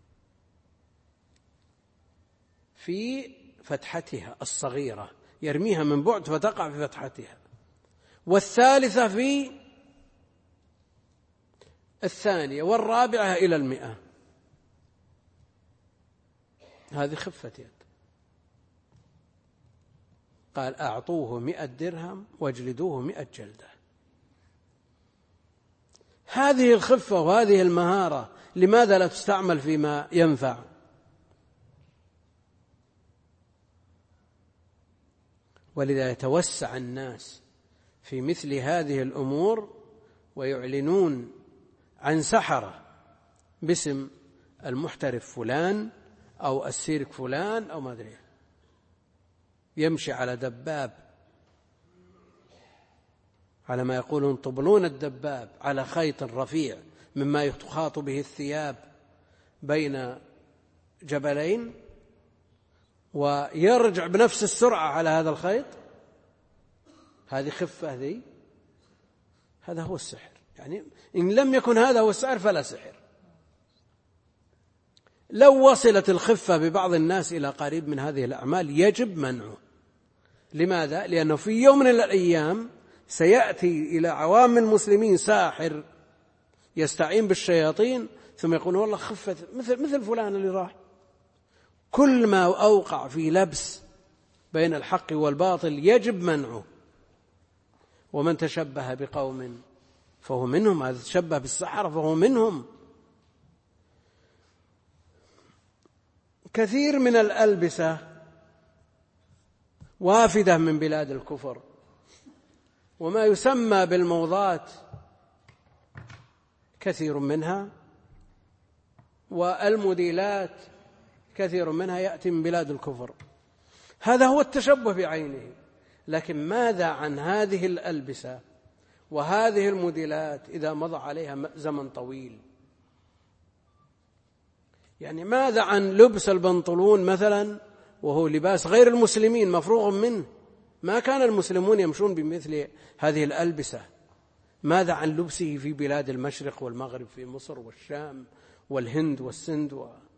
Speaker 1: في فتحتها الصغيرة، يرميها من بعد فتقع في فتحتها، والثالثة في الثانية، والرابعة إلى 100. هذه خفة يد. قال أعطوه 100 درهم واجلدوه 100 جلدة. هذه الخفة وهذه المهارة لماذا لا تستعمل فيما ينفع؟ ولذا يتوسع الناس في مثل هذه الأمور ويعلنون عن سحرة باسم المحترف فلان أو السيرك فلان أو ما أدري، يمشي على دباب، على ما يقولون طبلون الدباب، على خيط رفيع مما يخاط به الثياب بين جبلين، ويرجع بنفس السرعة على هذا الخيط. هذه خفة ذي، هذا هو السحر. يعني إن لم يكن هذا هو السحر فلا سحر. لو وصلت الخفة ببعض الناس إلى قريب من هذه الأعمال يجب منعه. لماذا؟ لأنه في يوم من الأيام سيأتي إلى عوام المسلمين ساحر يستعين بالشياطين ثم يقول والله خفة مثل فلان اللي راح. كل ما أوقع في لبس بين الحق والباطل يجب منعه. ومن تشبه بقوم فهو منهم، هذا تشبه بالسحرة فهو منهم. كثير من الألبسة وافدة من بلاد الكفر، وما يسمى بالموضات كثير منها، والموديلات كثير منها يأتي من بلاد الكفر. هذا هو التشبه بعينه. لكن ماذا عن هذه الألبسة وهذه الموديلات إذا مضى عليها زمن طويل؟ يعني ماذا عن لبس البنطلون مثلا وهو لباس غير المسلمين مفروغ منه؟ ما كان المسلمون يمشون بمثل هذه الألبسة. ماذا عن لبسه في بلاد المشرق والمغرب، في مصر والشام والهند والسند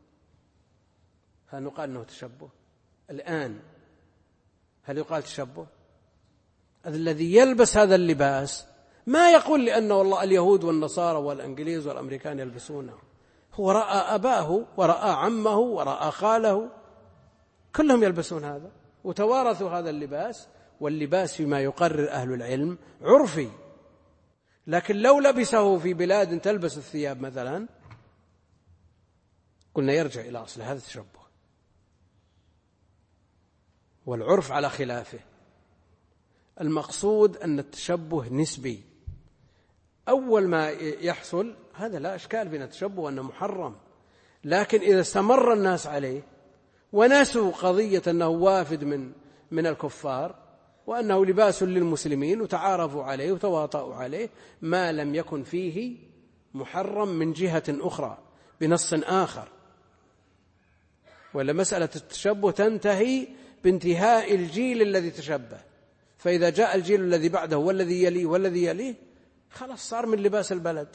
Speaker 1: هل نقال أنه تشبه؟ الآن هل يقال تشبه؟ الذي يلبس هذا اللباس ما يقول لأنه والله اليهود والنصارى والأنجليز والأمريكان يلبسونه، هو رأى أباه ورأى عمه ورأى خاله كلهم يلبسون هذا وتوارثوا هذا اللباس. واللباس فيما يقرر أهل العلم عرفي، لكن لو لبسه في بلاد تلبس الثياب مثلا قلنا يرجع إلى أصل هذا التشبه، والعرف على خلافه. المقصود أن التشبه نسبي. أول ما يحصل هذا لا أشكال بين التشبه وأنه محرم، لكن إذا استمر الناس عليه ونسوا قضية أنه وافد من الكفار وأنه لباس للمسلمين وتعارفوا عليه وتواطؤوا عليه، ما لم يكن فيه محرم من جهة أخرى بنص آخر. ولا مسألة التشبه تنتهي بانتهاء الجيل الذي تشبه، فإذا جاء الجيل الذي بعده والذي يليه والذي يليه خلاص صار من لباس البلد.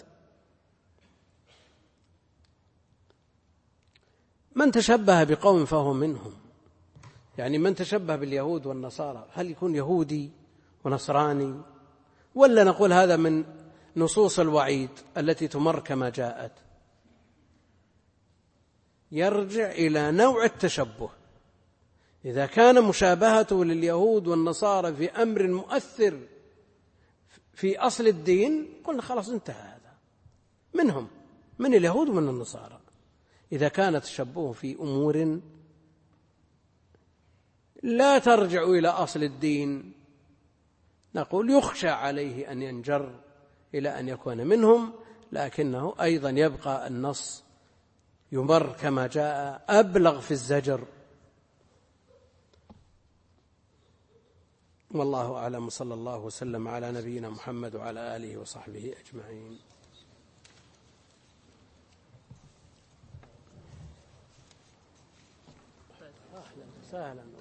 Speaker 1: من تشبه بقوم فهو منهم. يعني من تشبه باليهود والنصارى هل يكون يهودي ونصراني؟ ولا نقول هذا من نصوص الوعيد التي تمر كما جاءت؟ يرجع إلى نوع التشبه. إذا كان مشابهته لليهود والنصارى في أمر مؤثر في أصل الدين قلنا خلاص انتهى، هذا منهم، من اليهود ومن النصارى. إذا كان تشبهه في أمور لا ترجع إلى أصل الدين نقول يخشى عليه أن ينجر إلى أن يكون منهم، لكنه أيضا يبقى النص يمر كما جاء أبلغ في الزجر. والله أعلم، صلى الله وسلم على نبينا محمد وعلى آله وصحبه أجمعين. أهلا وسهلا.